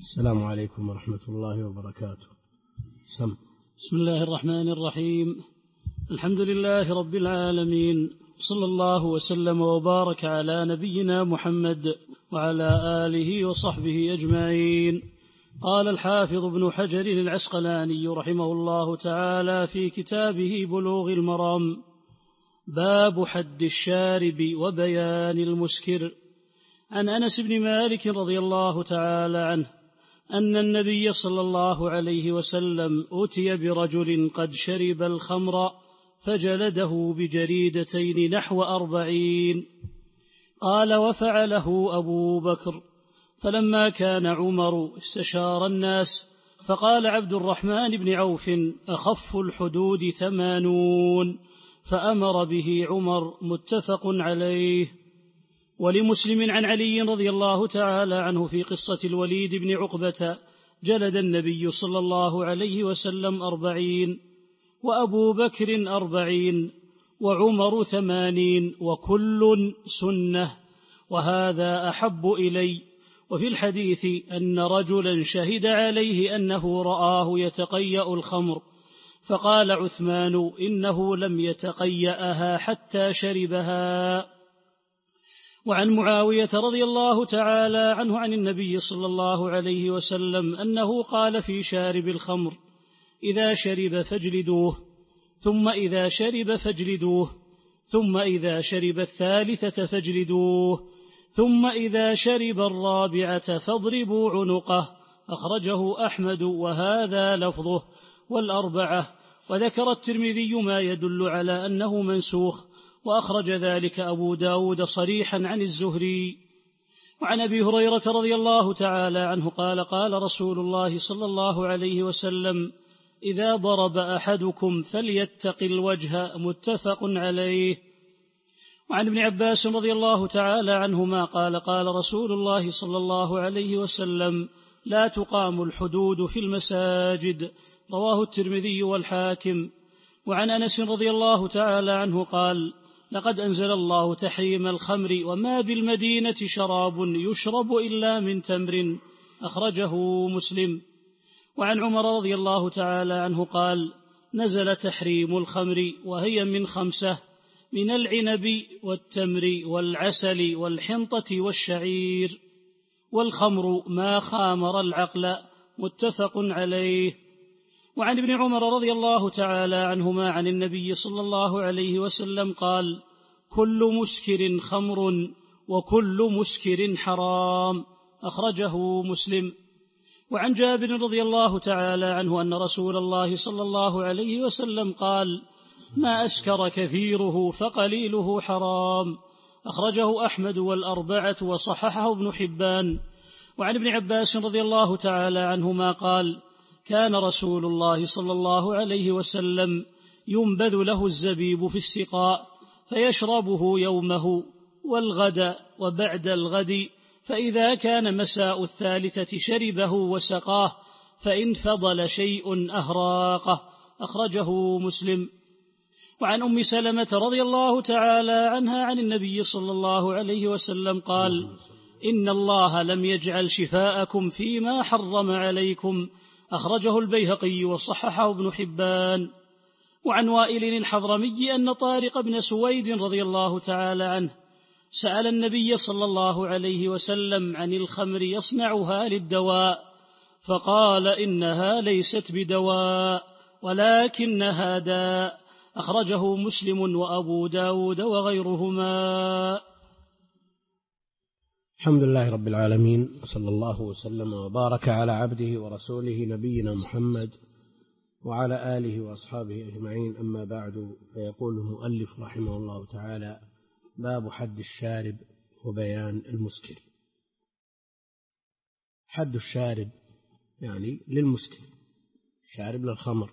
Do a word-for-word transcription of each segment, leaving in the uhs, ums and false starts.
السلام عليكم ورحمة الله وبركاته. سم. بسم الله الرحمن الرحيم. الحمد لله رب العالمين، صلى الله وسلم وبارك على نبينا محمد وعلى آله وصحبه أجمعين. قال الحافظ ابن حجر العسقلاني رحمه الله تعالى في كتابه بلوغ المرام: باب حد الشارب وبيان المسكر. عن أنس بن مالك رضي الله تعالى عنه أن النبي صلى الله عليه وسلم أتي برجل قد شرب الخمر فجلده بجريدتين نحو أربعين. قال: وفعله أبو بكر. فلما كان عمر استشار الناس فقال عبد الرحمن بن عوف: أخف الحدود ثمانون، فأمر به عمر، متفق عليه. ولمسلم عن علي رضي الله تعالى عنه في قصة الوليد بن عقبة: جلد النبي صلى الله عليه وسلم أربعين، وأبو بكر أربعين، وعمر ثمانين، وكل سنة، وهذا أحب إلي. وفي الحديث أن رجلا شهد عليه أنه رآه يتقيأ الخمر، فقال عثمان: إنه لم يتقيأها حتى شربها. وعن معاوية رضي الله تعالى عنه عن النبي صلى الله عليه وسلم أنه قال في شارب الخمر: إذا شرب فاجلدوه، ثم إذا شرب فاجلدوه، ثم إذا شرب الثالثة فاجلدوه، ثم إذا شرب الرابعة فاضربوا عنقه. أخرجه أحمد وهذا لفظه والأربعة. وذكر الترمذي ما يدل على أنه منسوخ، وأخرج ذلك أبو داود صريحا عن الزهري. وعن أبي هريرة رضي الله تعالى عنه قال: قال رسول الله صلى الله عليه وسلم: إذا ضرب أحدكم فليتق الوجه، متفق عليه. وعن ابن عباس رضي الله تعالى عنهما قال: قال رسول الله صلى الله عليه وسلم: لا تقام الحدود في المساجد. رواه الترمذي والحاكم. وعن أنس رضي الله تعالى عنه قال: لقد أنزل الله تحريم الخمر، وما بالمدينة شراب يشرب إلا من تمر. أخرجه مسلم. وعن عمر رضي الله تعالى عنه قال: نزل تحريم الخمر وهي من خمسة: من العنب والتمر والعسل والحنطة والشعير، والخمر ما خامر العقل. متفق عليه. وعن ابن عمر رضي الله تعالى عنهما عن النبي صلى الله عليه وسلم قال: كل مسكر خمر، وكل مسكر حرام. أخرجه مسلم. وعن جابر رضي الله تعالى عنه أن رسول الله صلى الله عليه وسلم قال: ما أسكر كثيره فقليله حرام. أخرجه أحمد والأربعة وصححه ابن حبان. وعن ابن عباس رضي الله تعالى عنهما قال: كان رسول الله صلى الله عليه وسلم ينبذ له الزبيب في السقاء فيشربه يومه والغد وبعد الغد، فإذا كان مساء الثالثة شربه وسقاه، فإن فضل شيء أهراقه. أخرجه مسلم. وعن أم سلمة رضي الله تعالى عنها عن النبي صلى الله عليه وسلم قال: إن الله لم يجعل شفاءكم فيما حرم عليكم. أخرجه البيهقي وصححه ابن حبان. وعن وائل الحضرمي أن طارق بن سويد رضي الله تعالى عنه سأل النبي صلى الله عليه وسلم عن الخمر يصنعها للدواء، فقال: إنها ليست بدواء ولكنها داء. أخرجه مسلم وأبو داود وغيرهما. الحمد لله رب العالمين، صلى الله وسلم وبارك على عبده ورسوله نبينا محمد وعلى آله وأصحابه أجمعين. أما بعد، فيقول المؤلف رحمه الله تعالى: باب حد الشارب وبيان المسكر. حد الشارب يعني للمسكر، شارب للخمر.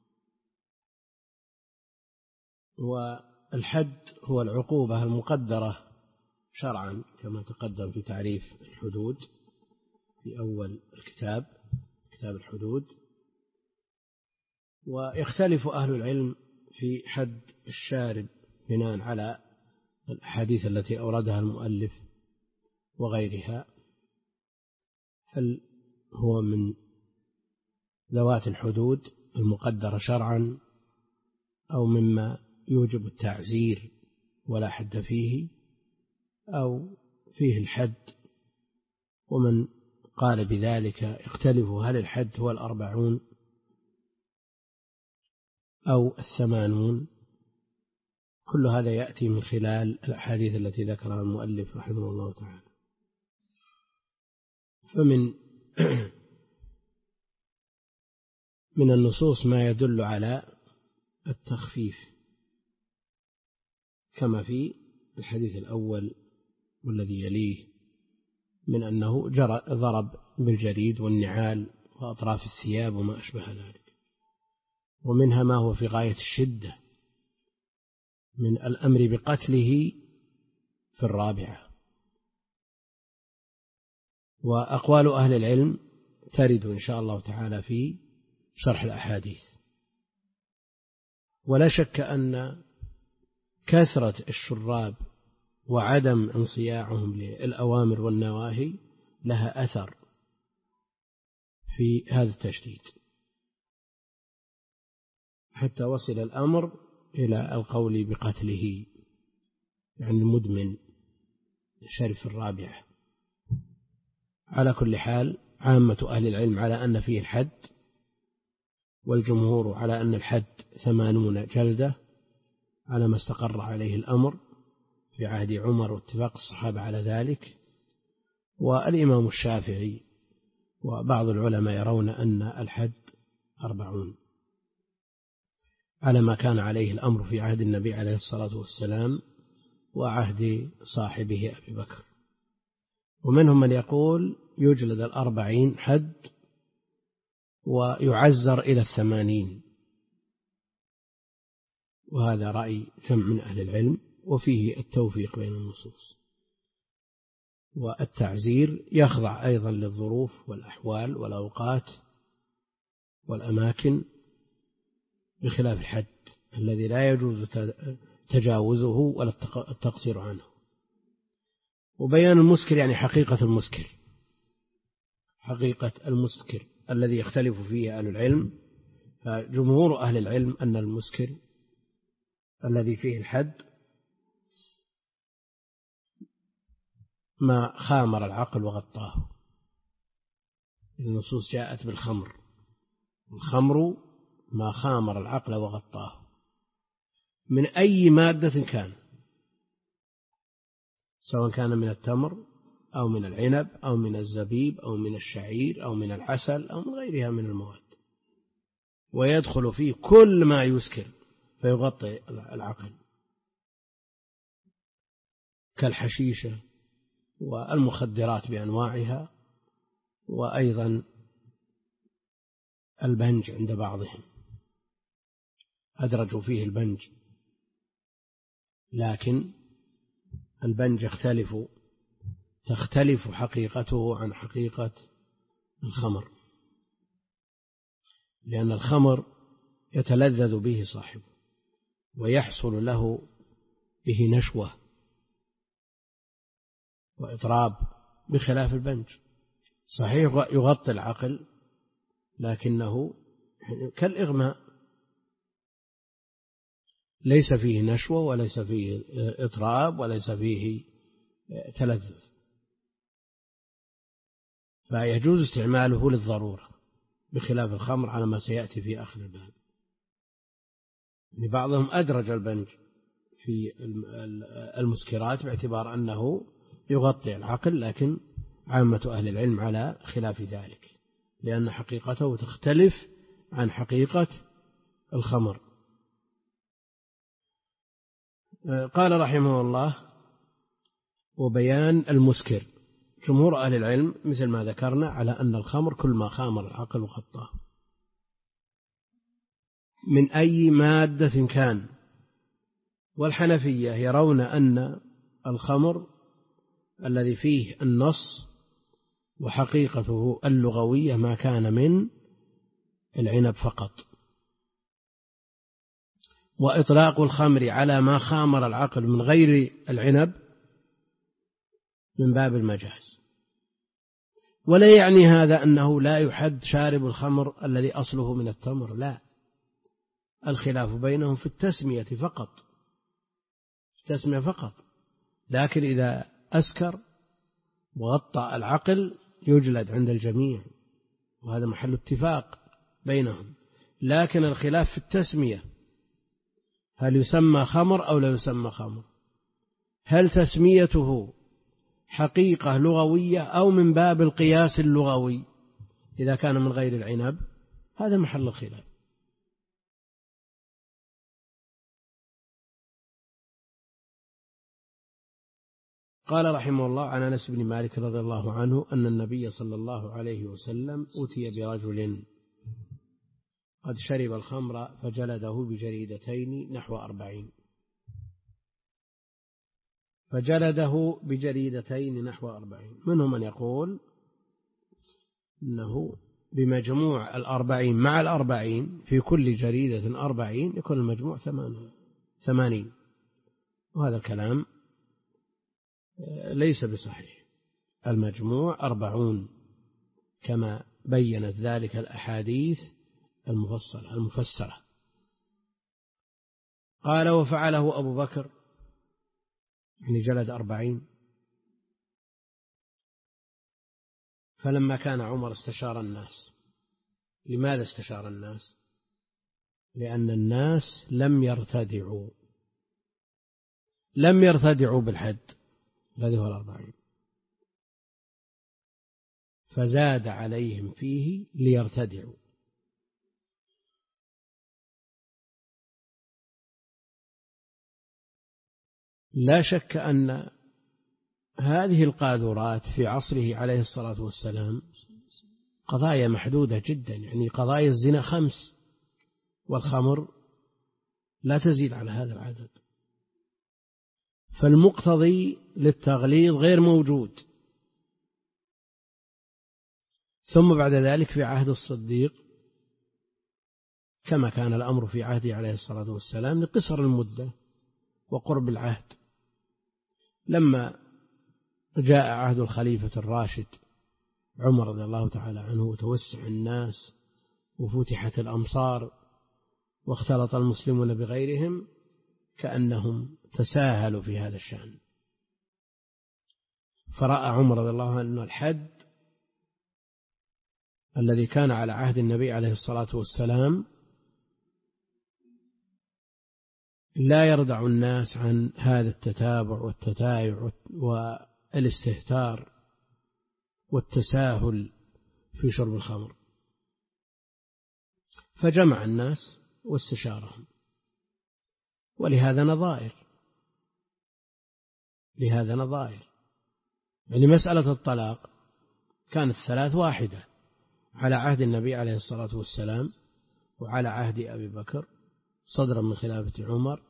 والحد هو العقوبة المقدرة شرعا كما تقدم في تعريف الحدود في أول الكتاب، كتاب الحدود. ويختلف أهل العلم في حد الشارب بناء على الأحاديث التي أوردها المؤلف وغيرها. هل هو من ذوات الحدود المقدرة شرعا أو مما يوجب التعزير ولا حد فيه أو فيه الحد. ومن قال بذلك اختلفوا هل الحد هو الأربعون أو الثمانون. كل هذا يأتي من خلال الأحاديث التي ذكرها المؤلف رحمه الله تعالى. فمن من النصوص ما يدل على التخفيف كما في الحديث الأول والذي يليه من أنه جرى ضرب بالجريد والنعال وأطراف الثياب وما أشبه ذلك. ومنها ما هو في غاية الشدة من الأمر بقتله في الرابعة. وأقوال أهل العلم ترد إن شاء الله تعالى في شرح الأحاديث. ولا شك أن كثرة الشراب وعدم انصياعهم للأوامر والنواهي لها أثر في هذا التشديد، حتى وصل الأمر إلى القول بقتله، يعني المدمن شرب في الرابعة. على كل حال عامة أهل العلم على أن فيه الحد، والجمهور على أن الحد ثمانون جلدة على ما استقر عليه الأمر في عهد عمر واتفاق الصحابة على ذلك. والإمام الشافعي وبعض العلماء يرون أن الحد أربعون على ما كان عليه الأمر في عهد النبي عليه الصلاة والسلام وعهد صاحبه أبي بكر. ومنهم من يقول يجلد الأربعين حد ويعزر إلى الثمانين، وهذا رأي جمع من أهل العلم، وفيه التوفيق بين النصوص. والتعزير يخضع أيضا للظروف والأحوال والأوقات والأماكن، بخلاف الحد الذي لا يجوز تجاوزه ولا التقصير عنه. وبيان المسكر يعني حقيقة المسكر، حقيقة المسكر الذي يختلف فيه أهل العلم. فجمهور أهل العلم أن المسكر الذي فيه الحد ما خامر العقل وغطاه. النصوص جاءت بالخمر، الخمر ما خامر العقل وغطاه من أي مادة كان، سواء كان من التمر أو من العنب أو من الزبيب أو من الشعير أو من العسل أو من غيرها من المواد، ويدخل فيه كل ما يسكر فيغطي العقل كالحشيشة والمخدرات بأنواعها، وأيضا البنج عند بعضهم أدرجوا فيه البنج، لكن البنج يختلف تختلف حقيقته عن حقيقة الخمر، لأن الخمر يتلذذ به صاحبه ويحصل له به نشوة وإطراب، بخلاف البنج صحيح يغطي العقل لكنه كالإغماء، ليس فيه نشوة وليس فيه إطراب وليس فيه تلذذ، فيجوز استعماله للضرورة بخلاف الخمر على ما سيأتي في آخر الباب. بعضهم أدرج البنج في المسكرات باعتبار أنه يغطي العقل، لكن عامة أهل العلم على خلاف ذلك، لأن حقيقته تختلف عن حقيقة الخمر. قال رحمه الله: وبيان المسكر. جمهور أهل العلم مثل ما ذكرنا على أن الخمر كل ما خامر العقل وغطاه من أي مادة كان. والحنفية يرون أن الخمر الذي فيه النص وحقيقته اللغوية ما كان من العنب فقط، وإطلاق الخمر على ما خامر العقل من غير العنب من باب المجاز. ولا يعني هذا أنه لا يحد شارب الخمر الذي أصله من التمر، لا، الخلاف بينهم في التسمية فقط، التسمية فقط، لكن إذا أسكر وغطى العقل يجلد عند الجميع، وهذا محل اتفاق بينهم. لكن الخلاف في التسمية، هل يسمى خمر أو لا يسمى خمر؟ هل تسميته حقيقة لغوية أو من باب القياس اللغوي إذا كان من غير العنب؟ هذا محل الخلاف. قال رحمه الله عن أنس بن مالك رضي الله عنه أن النبي صلى الله عليه وسلم أتي برجل قد شرب الخمر فجلده بجريدتين نحو أربعين فجلده بجريدتين نحو أربعين منهم من يقول إنه بمجموع الأربعين مع الأربعين في كل جريدة أربعين يكون المجموع ثمانين، وهذا الكلام ليس بصحيح، المجموع أربعون كما بينت ذلك الأحاديث المفصلة المفسرة. قال وفعله أبو بكر، يعني جلد أربعين. فلما كان عمر استشار الناس. لماذا استشار الناس؟ لأن الناس لم يرتدعوا لم يرتدعوا بالحد الذي هو الأربعين، فزاد عليهم فيه ليرتدعوا. لا شك أن هذه القاذورات في عصره عليه الصلاة والسلام قضايا محدودة جدا، يعني قضايا الزنا خمس والخمر لا تزيد على هذا العدد، فالمقتضي للتغليظ غير موجود. ثم بعد ذلك في عهد الصديق كما كان الأمر في عهده عليه الصلاة والسلام لقصر المدة وقرب العهد. لما جاء عهد الخليفة الراشد عمر رضي الله تعالى عنه وتوسع الناس وفتحت الأمصار واختلط المسلمون بغيرهم، كأنهم تساهلوا في هذا الشأن، فرأى عمر رضي الله عنه أن الحد الذي كان على عهد النبي عليه الصلاة والسلام لا يردع الناس عن هذا التتابع والتتايع والاستهتار والتساهل في شرب الخمر، فجمع الناس واستشارهم. ولهذا نظائر لهذا نظائر يعني مسألة الطلاق كانت ثلاث واحدة على عهد النبي عليه الصلاة والسلام وعلى عهد أبي بكر صدرا من خلافة عمر.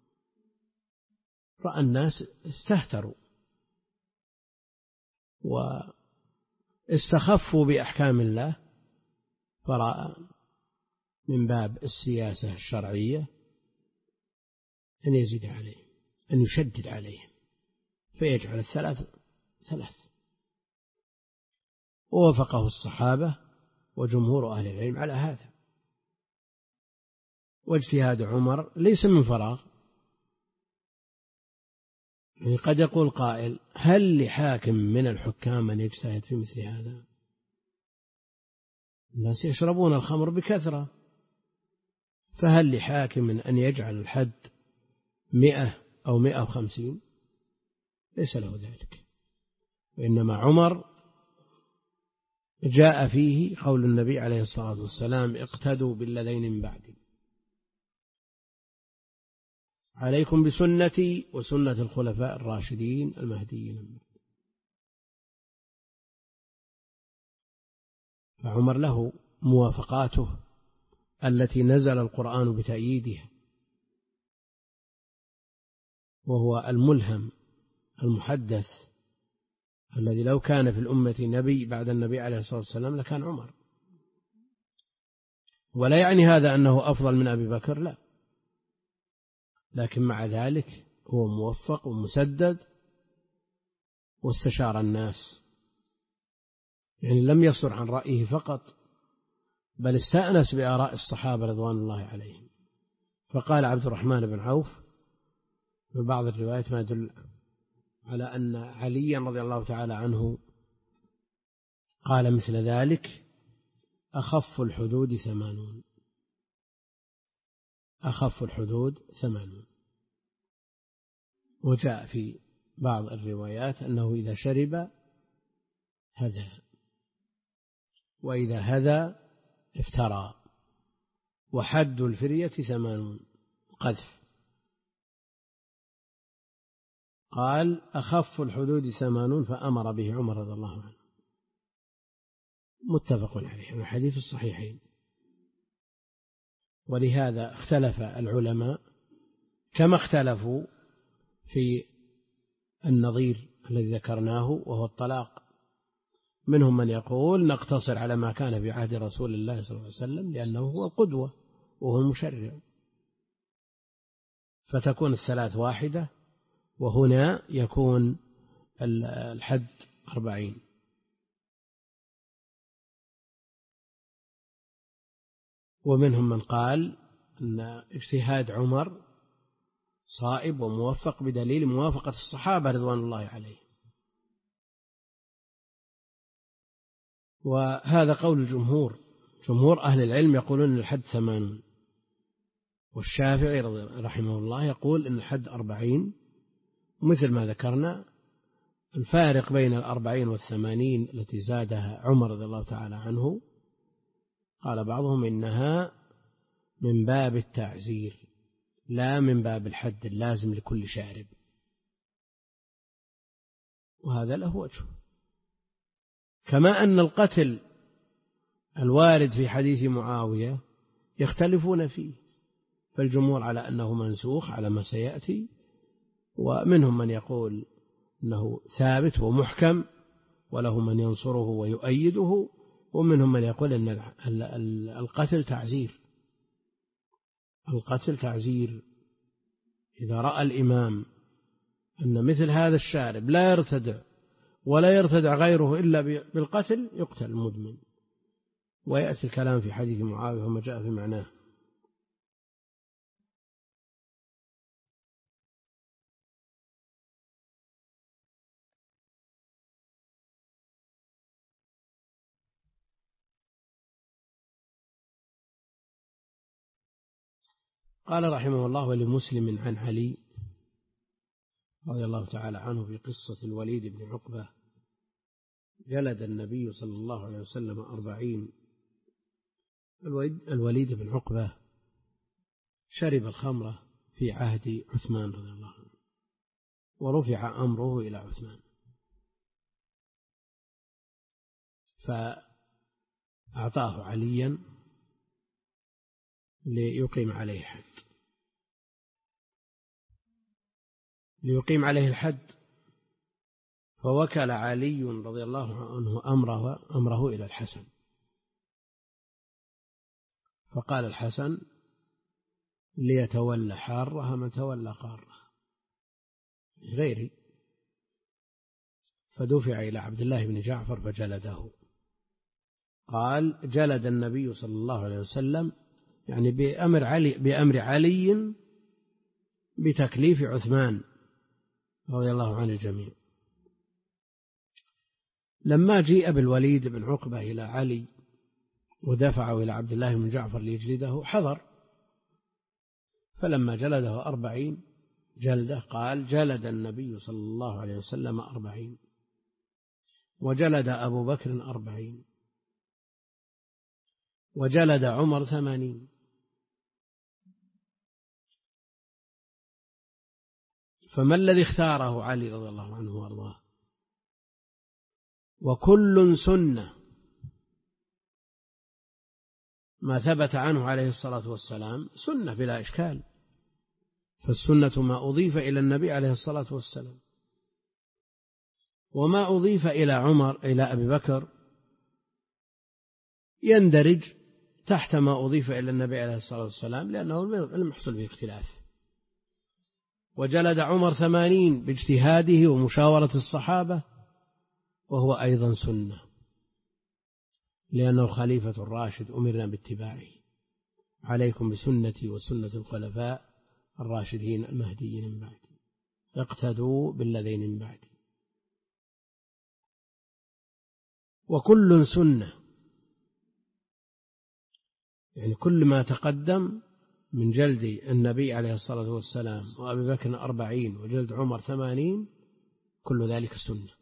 رأى الناس استهتروا واستخفوا بأحكام الله، فرأى من باب السياسة الشرعية أن يزيد عليه، أن يشدد عليه، فيجعل الثلاث ثلاث. ووافقه الصحابة وجمهور أهل العلم على هذا. واجتهاد عمر ليس من فراغ، يعني قد يقول قائل هل لحاكم من الحكام أن يجتهد في مثل هذا؟ الناس يشربون الخمر بكثرة، فهل لحاكم أن يجعل الحد مئة أو مئة وخمسين؟ ليس له ذلك. وإنما عمر جاء فيه قول النبي عليه الصلاة والسلام اقتدوا بالذين من بعدي، عليكم بسنتي وسنة الخلفاء الراشدين المهديين. فعمر له موافقاته التي نزل القرآن بتأييدها، وهو الملهم المحدث الذي لو كان في الأمة نبي بعد النبي عليه الصلاة والسلام لكان عمر. ولا يعني هذا أنه أفضل من أبي بكر، لا، لكن مع ذلك هو موفق ومسدد واستشار الناس يعني لم يصدر عن رأيه فقط، بل استأنس بآراء الصحابة رضوان الله عليهم. فقال عبد الرحمن بن عوف في بعض الروايات ما يدل على أن عليا رضي الله تعالى عنه قال مثل ذلك: أخف الحدود ثمانون، أخف الحدود ثمانون. وجاء في بعض الروايات أنه إذا شرب هدى، وإذا هدى افترى، وحد الفرية ثمانون قذف. قال: أخف الحدود ثمانون، فأمر به عمر رضي الله عنه. متفق عليه من حديث الصحيحين. ولهذا اختلف العلماء كما اختلفوا في النظير الذي ذكرناه وهو الطلاق. منهم من يقول نقتصر على ما كان في عهد رسول الله صلى الله عليه وسلم لأنه هو القدوة وهو المشرع، فتكون الثلاث واحدة، وهنا يكون الحد أربعين. ومنهم من قال أن اجتهاد عمر صائب وموفق بدليل موافقة الصحابة رضوان الله عليهم. وهذا قول الجمهور، جمهور أهل العلم يقولون أن الحد ثمانون، والشافعي رحمه الله يقول أن الحد أربعين. مثل ما ذكرنا الفارق بين الأربعين والثمانين التي زادها عمر رضي الله تعالى عنه، قال بعضهم إنها من باب التعزير لا من باب الحد اللازم لكل شارب، وهذا له وجه. كما أن القتل الوارد في حديث معاوية يختلفون فيه، فالجمهور على أنه منسوخ على ما سيأتي، ومنهم من يقول أنه ثابت ومحكم وله من ينصره ويؤيده، ومنهم من يقول أن القتل تعزير. القتل تعزير إذا رأى الإمام أن مثل هذا الشارب لا يرتدع ولا يرتدع غيره إلا بالقتل يقتل المدمن. ويأتي الكلام في حديث معاوية وما جاء في معناه. قال رحمه الله: ولمسلم عن علي رضي الله تعالى عنه في قصة الوليد بن عقبة: جلد النبي صلى الله عليه وسلم أربعين. الوليد بن عقبة شرب الخمرة في عهد عثمان رضي الله عنه، ورفع أمره إلى عثمان، فأعطاه عليا ليقيم عليه الحد ليقيم عليه الحد فوكل علي رضي الله عنه أمره, أمره إلى الحسن، فقال الحسن: ليتولى حارها من تولى قارها غيري. فدفع إلى عبد الله بن جعفر فجلده. قال: جلد النبي صلى الله عليه وسلم يعني بأمر علي, بأمر علي بتكليف عثمان رضي الله عن الجميع. لما جيء بالوليد بن عقبة إلى علي ودفعه إلى عبد الله بن جعفر ليجلده حضر، فلما جلده أربعين جلده قال: جلد النبي صلى الله عليه وسلم أربعين، وجلد أبو بكر أربعين، وجلد عمر ثمانين. فما الذي اختاره علي رضي الله عنه وارضاه؟ وكل سنة ما ثبت عنه عليه الصلاة والسلام سنة بلا إشكال، فالسنة ما أضيف إلى النبي عليه الصلاة والسلام، وما أضيف إلى عمر إلى أبي بكر يندرج تحت ما أضيف إلى النبي عليه الصلاة والسلام، لأنه لم يحصل به اختلاف. وجلد عمر ثمانين باجتهاده ومشاورة الصحابة، وهو أيضا سنة. لأنه خليفة الراشد أمرنا باتباعه. عليكم بسنتي وسنة الخلفاء الراشدين المهديين من بعدي، اقتدوا بالذين من بعدي. وكل سنة، يعني كل ما تقدم من جلد النبي عليه الصلاة والسلام وأبي بكر أربعين وجلد عمر ثمانين، كل ذلك سنة.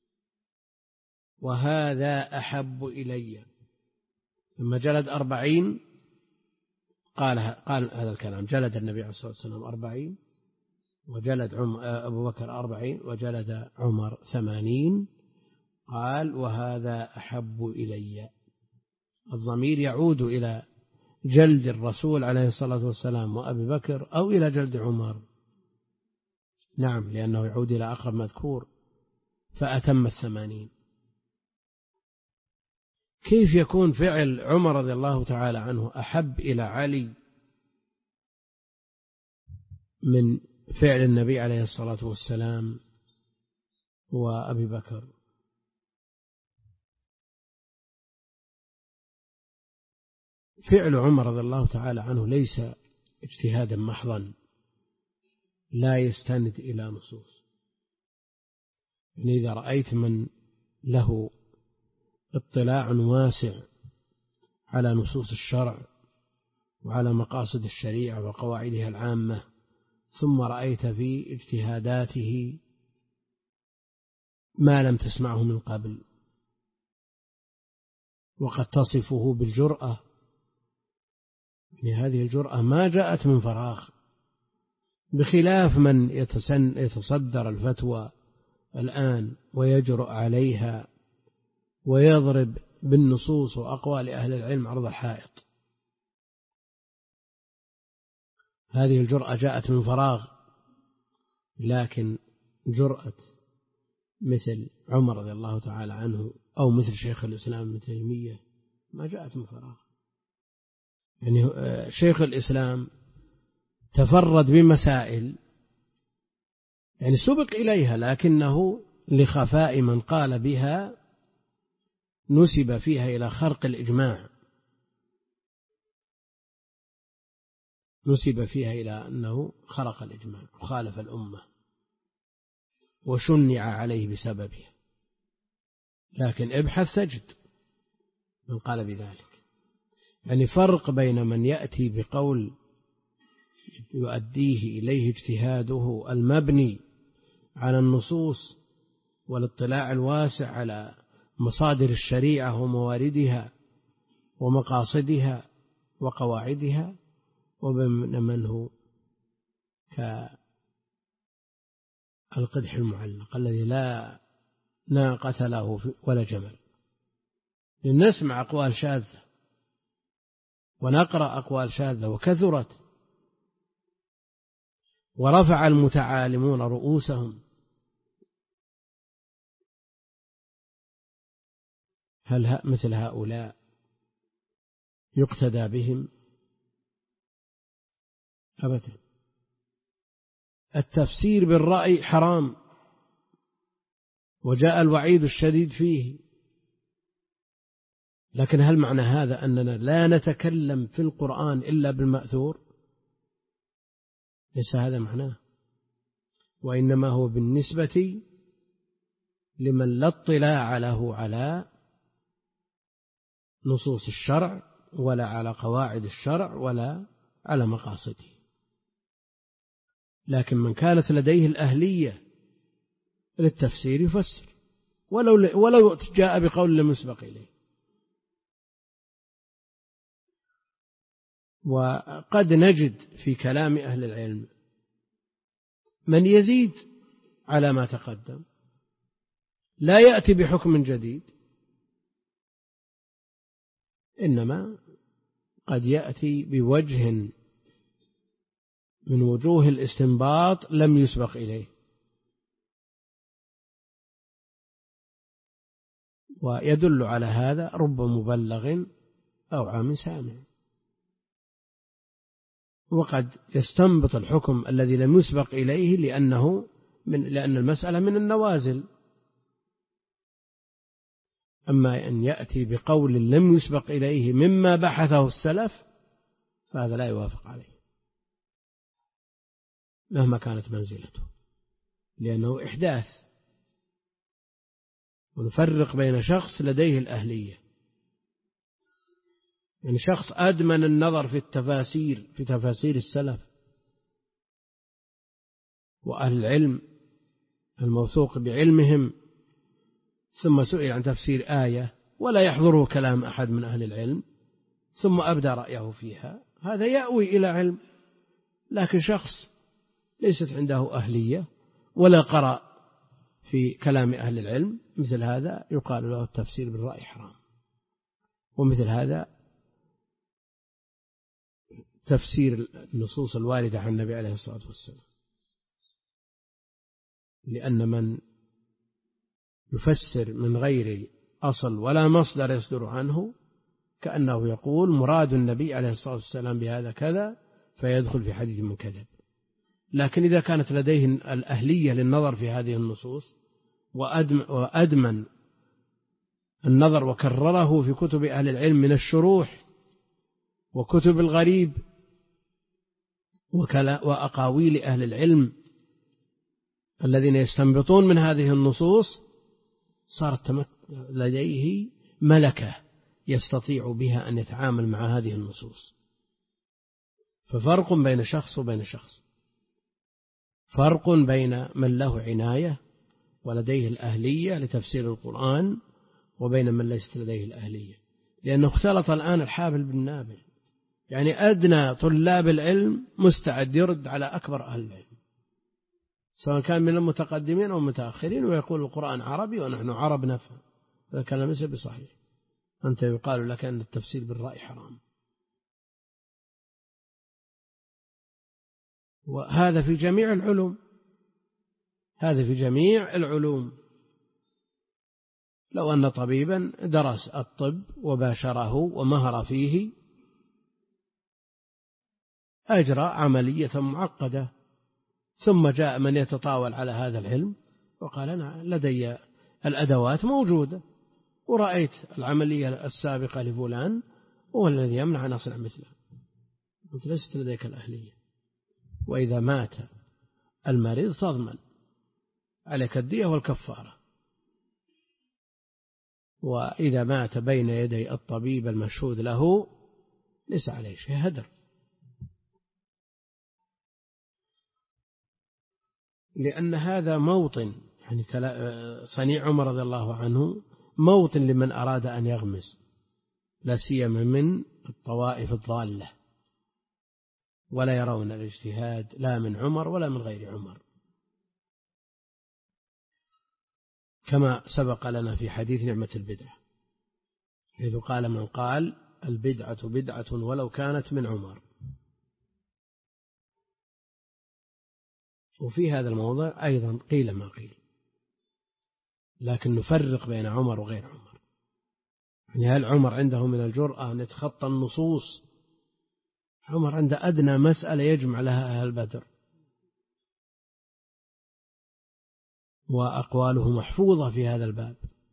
وهذا أحب إلي. لما جلد أربعين قال, قال هذا الكلام، جلد النبي عليه الصلاة والسلام أربعين وجلد أبو بكر أربعين وجلد عمر ثمانين، قال وهذا أحب إلي. الضمير يعود إلى جلد الرسول عليه الصلاة والسلام وأبي بكر أو إلى جلد عمر. نعم، لأنه يعود إلى أقرب مذكور، فأتم الثمانين. كيف يكون فعل عمر رضي الله تعالى عنه أحب إلى علي من فعل النبي عليه الصلاة والسلام وأبي بكر؟ فعل عمر رضي الله تعالى عنه ليس اجتهادا محضا لا يستند إلى نصوص. يعني إذا رأيت من له اطلاع واسع على نصوص الشرع وعلى مقاصد الشريعة وقواعدها العامة، ثم رأيت في اجتهاداته ما لم تسمعه من قبل، وقد تصفه بالجرأة، يعني هذه الجرأة ما جاءت من فراغ، بخلاف من يتصدر الفتوى الآن ويجرؤ عليها ويضرب بالنصوص وأقوال أهل العلم عرض الحائط. هذه الجرأة جاءت من فراغ، لكن جرأة مثل عمر رضي الله تعالى عنه أو مثل شيخ الإسلام ابن تيمية ما جاءت من فراغ. يعني شيخ الإسلام تفرد بمسائل يعني سبق إليها، لكنه لخفاء من قال بها نسب فيها إلى خرق الإجماع، نسب فيها إلى أنه خرق الإجماع وخالف الأمة وشنع عليه بسببها. لكن ابحث تجد من قال بذلك. يعني فرق بين من يأتي بقول يؤديه إليه اجتهاده المبني على النصوص والاطلاع الواسع على مصادر الشريعة ومواردها ومقاصدها وقواعدها، وبين من هو كالقدح المعلق الذي لا ناقة له ولا جمل. لنسمع أقوال شاذة ونقرأ أقوال شاذة وكثرت، ورفع المتعالمون رؤوسهم. هل مثل هؤلاء يقتدى بهم؟ أبدا. التفسير بالرأي حرام، وجاء الوعيد الشديد فيه. لكن هل معنى هذا أننا لا نتكلم في القرآن إلا بالمأثور؟ ليس هذا معناه، وإنما هو بالنسبة لمن لا اطلاع له على نصوص الشرع ولا على قواعد الشرع ولا على مقاصده. لكن من كانت لديه الأهلية للتفسير يفسر ولو ولو جاء بقول لم يسبق إليه. وقد نجد في كلام أهل العلم من يزيد على ما تقدم، لا يأتي بحكم جديد، إنما قد يأتي بوجه من وجوه الاستنباط لم يسبق إليه، ويدل على هذا رب مبلغ أو عام سامع. وقد يستنبط الحكم الذي لم يسبق إليه لأنه من لأن المسألة من النوازل. أما أن يأتي بقول لم يسبق إليه مما بحثه السلف فهذا لا يوافق عليه مهما كانت منزلته، لأنه إحداث. ونفرق بين شخص لديه الأهلية، يعني شخص أدمن النظر في التفاسير في تفاسير السلف وأهل العلم الموثوق بعلمهم، ثم سئل عن تفسير آية ولا يحضره كلام أحد من أهل العلم ثم أبدى رأيه فيها، هذا يأوي إلى علم. لكن شخص ليست عنده أهلية ولا قرأ في كلام أهل العلم، مثل هذا يقال له التفسير بالرأي حرام. ومثل هذا تفسير النصوص الواردة عن النبي عليه الصلاة والسلام، لأن من يفسر من غير أصل ولا مصدر يصدر عنه كأنه يقول مراد النبي عليه الصلاة والسلام بهذا كذا فيدخل في حديث من كذب. لكن إذا كانت لديه الأهلية للنظر في هذه النصوص وأدمن النظر وكرره في كتب أهل العلم من الشروح وكتب الغريب وأقاويل أهل العلم الذين يستنبطون من هذه النصوص، صارت لديه ملكة يستطيع بها أن يتعامل مع هذه النصوص. ففرق بين شخص وبين شخص، فرق بين من له عناية ولديه الأهلية لتفسير القرآن وبين من ليست لديه الأهلية، لأنه اختلط الآن الحابل بالنابل. يعني أدنى طلاب العلم مستعد يرد على أكبر أهل العلم سواء كان من المتقدمين أو المتأخرين، ويقول القرآن عربي ونحن عرب نفهم، هذا كلام ليس بصحيح. أنت يقال لك أن التفسير بالرأي حرام، وهذا في جميع العلوم، هذا في جميع العلوم. لو أن طبيبا درس الطب وباشره ومهر فيه أجرى عملية معقدة، ثم جاء من يتطاول على هذا العلم وقال أنا لدي الأدوات موجودة ورأيت العملية السابقة لفلان هو الذي يمنع أن أصنع مثله، أنت لست لديك الأهلية. وإذا مات المريض تضمن عليك الدية والكفارة، وإذا مات بين يدي الطبيب المشهود له ليس عليه شيء، هدر. لأن هذا موطن، يعني صنيع عمر رضي الله عنه موطن لمن أراد أن يغمس، لا سيما من الطوائف الضالة، ولا يرون الاجتهاد لا من عمر ولا من غير عمر، كما سبق لنا في حديث نعمة البدعة، حيث قال من قال البدعة بدعة ولو كانت من عمر. وفي هذا الموضع أيضا قيل ما قيل، لكن نفرق بين عمر وغير عمر. يعني هل عمر عنده من الجرأة أن يتخطى النصوص؟ عمر عنده أدنى مسألة يجمع لها أهل بدر، وأقواله محفوظة في هذا الباب،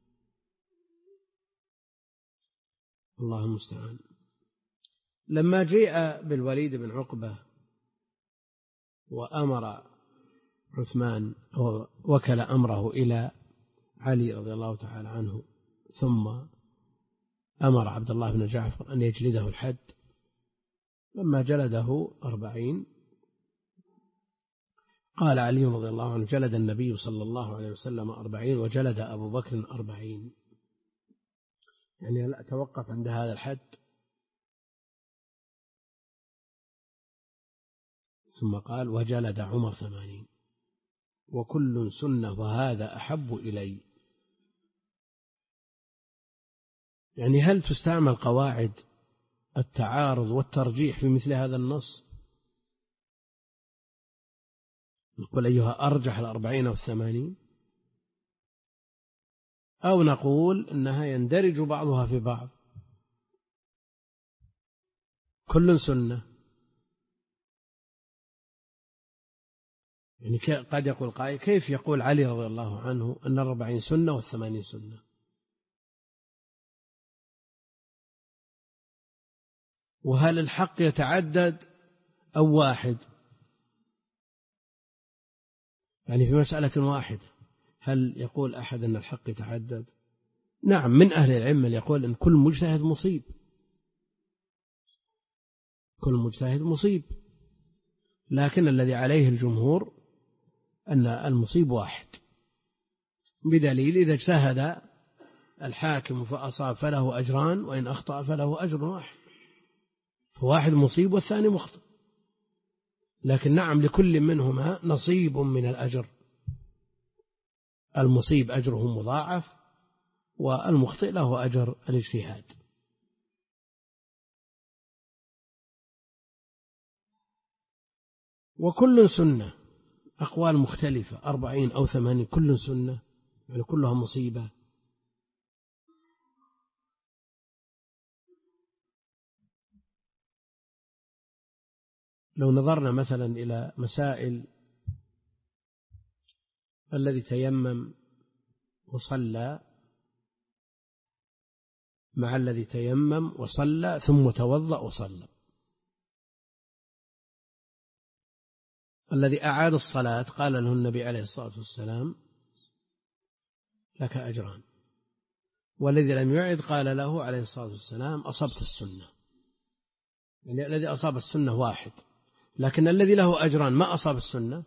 الله المستعان. لما جاء بالوليد بن عقبة وأمر عثمان وكل أمره إلى علي رضي الله تعالى عنه، ثم أمر عبد الله بن جعفر أن يجلده الحد، لما جلده أربعين قال علي رضي الله عنه جلد النبي صلى الله عليه وسلم أربعين وجلد أبو بكر أربعين، يعني لا توقف عند هذا الحد. ثم قال وجلد عمر ثمانين وكل سنة وهذا أحب إلي. يعني هل تستعمل قواعد التعارض والترجيح في مثل هذا النص؟ نقول أيها أرجح الأربعين والثمانين، أو نقول إنها يندرج بعضها في بعض، كل سنة. يعني قد يقول قائل كيف يقول علي رضي الله عنه أن الأربعين سنة والثمانين سنة؟ وهل الحق يتعدد أو واحد؟ يعني في مسألة واحدة هل يقول أحد أن الحق يتعدد؟ نعم، من أهل العلم من يقول أن كل مجتهد مصيب، كل مجتهد مصيب، لكن الذي عليه الجمهور أن المصيب واحد، بدليل إذا اجتهد الحاكم فأصاب فله أجران، وإن أخطأ فله أجر واحد، فواحد مصيب والثاني مخطئ، لكن نعم لكل منهما نصيب من الأجر، المصيب أجره مضاعف والمخطئ له أجر الاجتهاد. وكل سنة، أقوال مختلفة، أربعين أو ثمانين، كل سنة يعني كلها مصيبة. لو نظرنا مثلا إلى مسائل الذي تيمم وصلى مع الذي تيمم وصلى ثم توضأ وصلى، الذي أعاد الصلاة قال له النبي عليه الصلاة والسلام لك أجران، والذي لم يعد قال له عليه الصلاة والسلام أصبت السنة. يعني الذي أصاب السنة واحد، لكن الذي له أجران ما أصاب السنة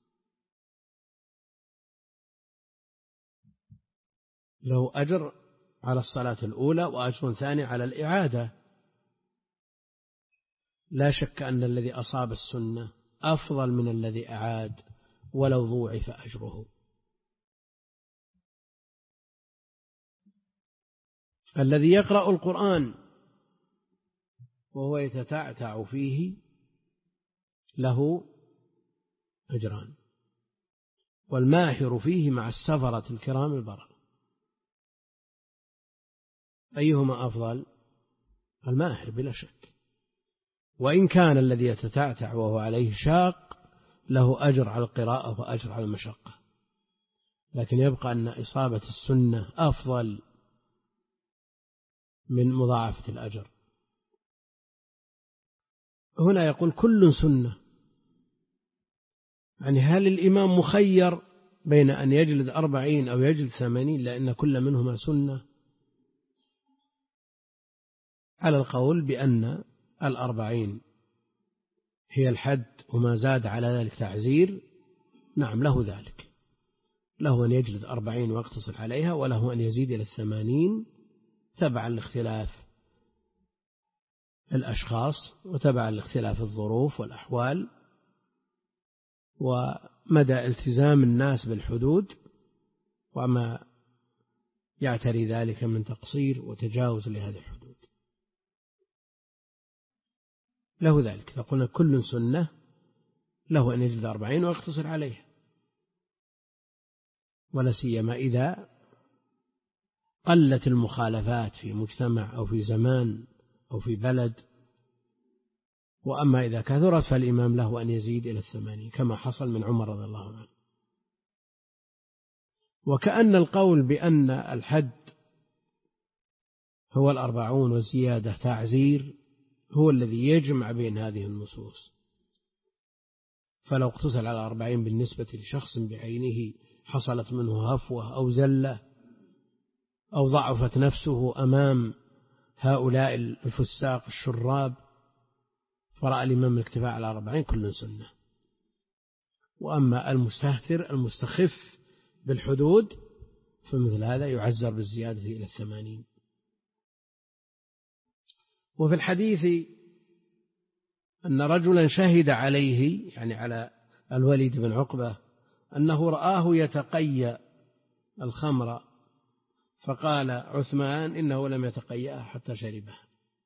له أجر على الصلاة الأولى وأجر ثاني على الإعادة. لا شك أن الذي أصاب السنة أفضل من الذي أعاد ولو ضوعف أجره. الذي يقرأ القرآن وهو يتتعتع فيه له أجران، والماهر فيه مع السفرة الكرام البررة. أيهما أفضل؟ الماهر بلا شك، وإن كان الذي يتتعتع وهو عليه شاق له أجر على القراءة وأجر على المشقة، لكن يبقى أن إصابة السنة أفضل من مضاعفة الأجر. هنا يقول كل سنة، يعني هل الإمام مخير بين أن يجلد أربعين أو يجلد ثمانين لأن كل منهما سنة؟ على القول بأن الأربعين هي الحد وما زاد على ذلك تعزير، نعم له ذلك، له أن يجلد أربعين ويقتصر عليها، وله أن يزيد إلى الثمانين تبعا لاختلاف الأشخاص وتبعا لاختلاف الظروف والأحوال ومدى التزام الناس بالحدود وما يعتري ذلك من تقصير وتجاوز لهذه الحدود، له ذلك. فقلنا كل سنة له أن يجلد أربعين ويقتصر عليها، ولا سيما إذا قلت المخالفات في مجتمع أو في زمان أو في بلد. وأما إذا كثرت فالإمام له أن يزيد إلى الثمانين كما حصل من عمر رضي الله عنه. وكأن القول بأن الحد هو الأربعون وزيادة تعزير هو الذي يجمع بين هذه النصوص، فلو اقتصر على أربعين بالنسبة لشخص بعينه حصلت منه هفوة أو زلة أو ضعفت نفسه أمام هؤلاء الفساق الشراب فرأى الإمام الاكتفاء على أربعين كل سنة. وأما المستهتر المستخف بالحدود فمثل هذا يعزر بالزيادة إلى الثمانين. وفي الحديث أن رجلا شهد عليه، يعني على الوليد بن عقبة، أنه رآه يتقيأ الخمر، فقال عثمان إنه لم يتقيأها حتى شربها،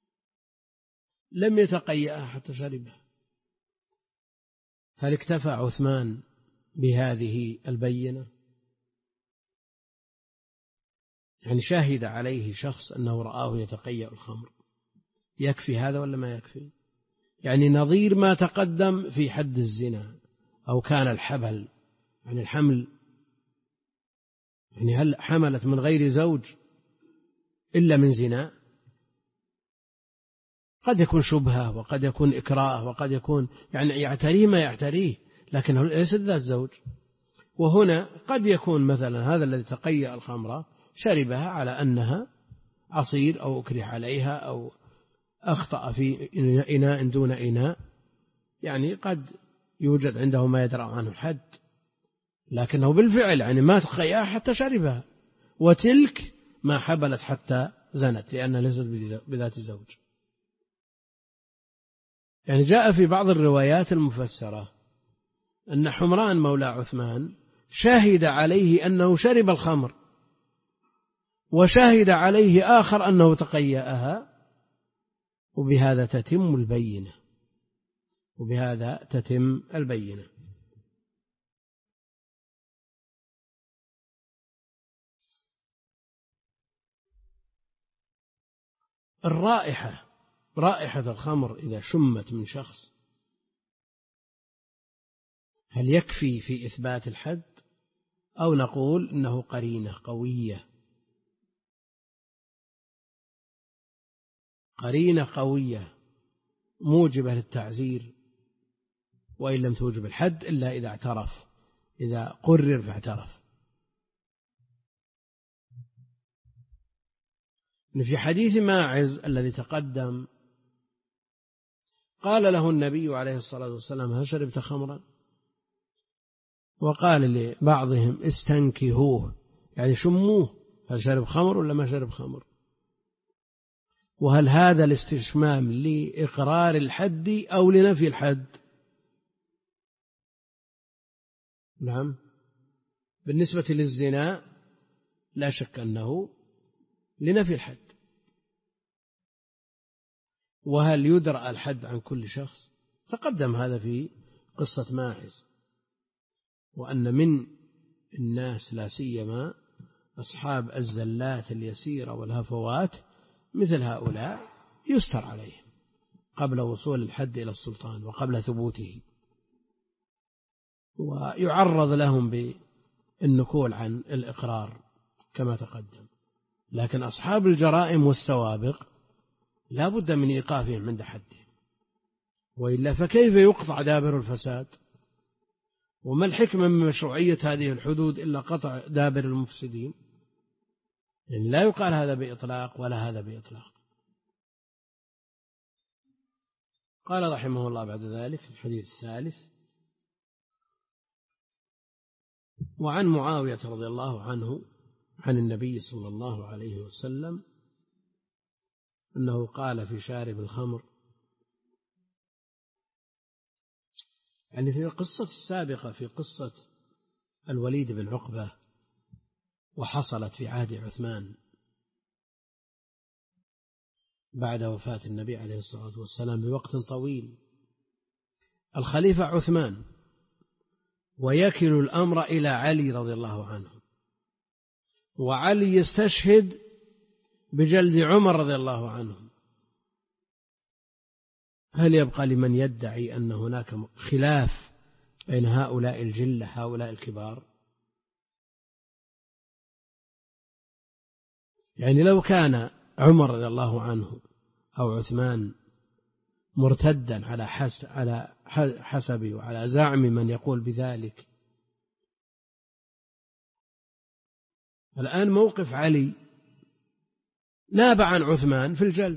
لم يتقيأها حتى شربها. هل اكتفى عثمان بهذه البينة؟ يعني شاهد عليه شخص أنه رآه يتقيأ الخمر، يكفي هذا ولا ما يكفي؟ يعني نظير ما تقدم في حد الزنا أو كان الحبل، يعني الحمل، يعني هل حملت من غير زوج إلا من زنا؟ قد يكون شبهة وقد يكون إكراه وقد يكون يعني يعتريه ما يعتريه، لكنه ليس ذات زوج. وهنا قد يكون مثلا هذا الذي تقيأ الخمر شربها على أنها عصير أو أكره عليها أو أخطأ في إناء دون إناء، يعني قد يوجد عنده ما يدرأ عنه الحد، لكنه بالفعل يعني ما تقيأ حتى شربها، وتلك ما حبلت حتى زنت لأنها ليست بذات زوج. يعني جاء في بعض الروايات المفسرة أن حمران مولى عثمان شهد عليه أنه شرب الخمر، وشهد عليه آخر أنه تقيأها، وبهذا تتم البينة وبهذا تتم البينة. الرائحة، رائحة الخمر إذا شمت من شخص هل يكفي في إثبات الحد، أو نقول إنه قرينة قوية قرينة قوية موجبة للتعزير، وإن لم توجب الحد إلا إذا اعترف، إذا قرر فاعترف. في حديث ماعز الذي تقدم قال له النبي عليه الصلاة والسلام هل شربت خمرا؟ وقال لبعضهم استنكهوه، يعني شموه، هل شرب خمر ولا ما شرب خمر؟ وهل هذا الاستشمام لإقرار الحد أو لنفي الحد؟ نعم، بالنسبة للزنا لا شك أنه لنفي الحد. وهل يدرأ الحد عن كل شخص؟ تقدم هذا في قصة ماعز، وأن من الناس لا سيما أصحاب الزلات اليسيرة والهفوات مثل هؤلاء يستر عليهم قبل وصول الحد إلى السلطان وقبل ثبوته، ويعرض لهم بالنكول عن الإقرار كما تقدم. لكن أصحاب الجرائم والسوابق لا بد من إيقافهم عند حدهم، وإلا فكيف يقطع دابر الفساد؟ وما الحكمة من مشروعية هذه الحدود إلا قطع دابر المفسدين؟ يعني لا يقال هذا بإطلاق ولا هذا بإطلاق. قال رحمه الله بعد ذلك في الحديث الثالث: وعن معاوية رضي الله عنه عن النبي صلى الله عليه وسلم أنه قال في شارب الخمر، يعني في القصة السابقة في قصة الوليد بن عقبة وحصلت في عهد عثمان بعد وفاة النبي عليه الصلاة والسلام بوقت طويل، الخليفة عثمان ويكل الأمر إلى علي رضي الله عنه، وعلي يستشهد بجلد عمر رضي الله عنه. هل يبقى لمن يدعي أن هناك خلاف بين هؤلاء الجلة هؤلاء الكبار؟ يعني لو كان عمر رضي الله عنه أو عثمان مرتدا على حسب على حسب وعلى زعم من يقول بذلك، الآن موقف علي ناب عن عثمان في الجلد،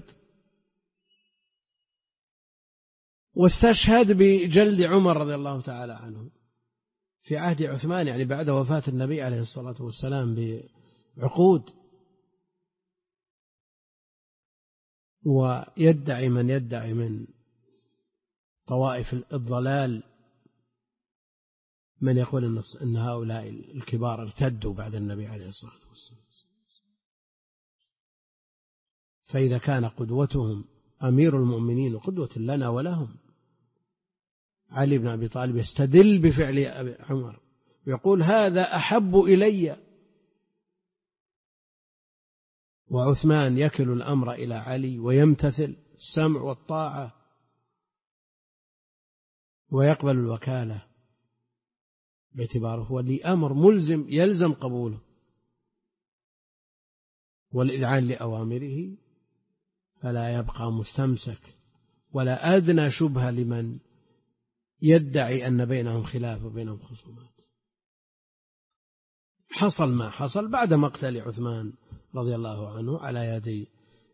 واستشهد بجلد عمر رضي الله تعالى عنه في عهد عثمان، يعني بعد وفاة النبي عليه الصلاة والسلام بعقود. ويدعي من يدعي من طوائف الضلال من يقول أن هؤلاء الكبار ارتدوا بعد النبي عليه الصلاة والسلام. فإذا كان قدوتهم أمير المؤمنين وقدوة لنا ولهم علي بن أبي طالب يستدل بفعل عمر ويقول هذا أحب إلي، وعثمان يكل الأمر إلى علي ويمتثل السمع والطاعة ويقبل الوكالة باعتباره هو اللي أمر ملزم يلزم قبوله والإذعان لأوامره، فلا يبقى مستمسك ولا أدنى شبهة لمن يدعي أن بينهم خلاف وبينهم خصومات. حصل ما حصل بعد مقتل عثمان رضي الله عنه على يدي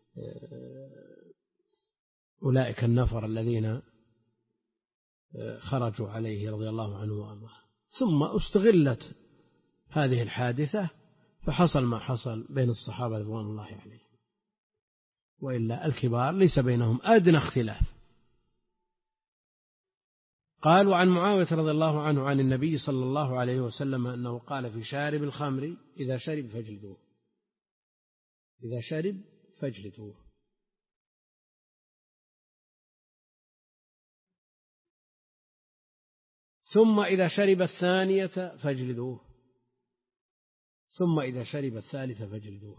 أولئك النفر الذين خرجوا عليه رضي الله عنه وأرضاه، ثم استغلت هذه الحادثة فحصل ما حصل بين الصحابة رضوان الله عليهم، وإلا الكبار ليس بينهم أدنى اختلاف. قال: وعن معاوية رضي الله عنه عن النبي صلى الله عليه وسلم أنه قال في شارب الخمر: إذا شرب فاجلدوه، إذا شرب فاجلدوه. ثم إذا شرب الثانية فاجلدوه، ثم إذا شرب الثالثة فاجلدوه،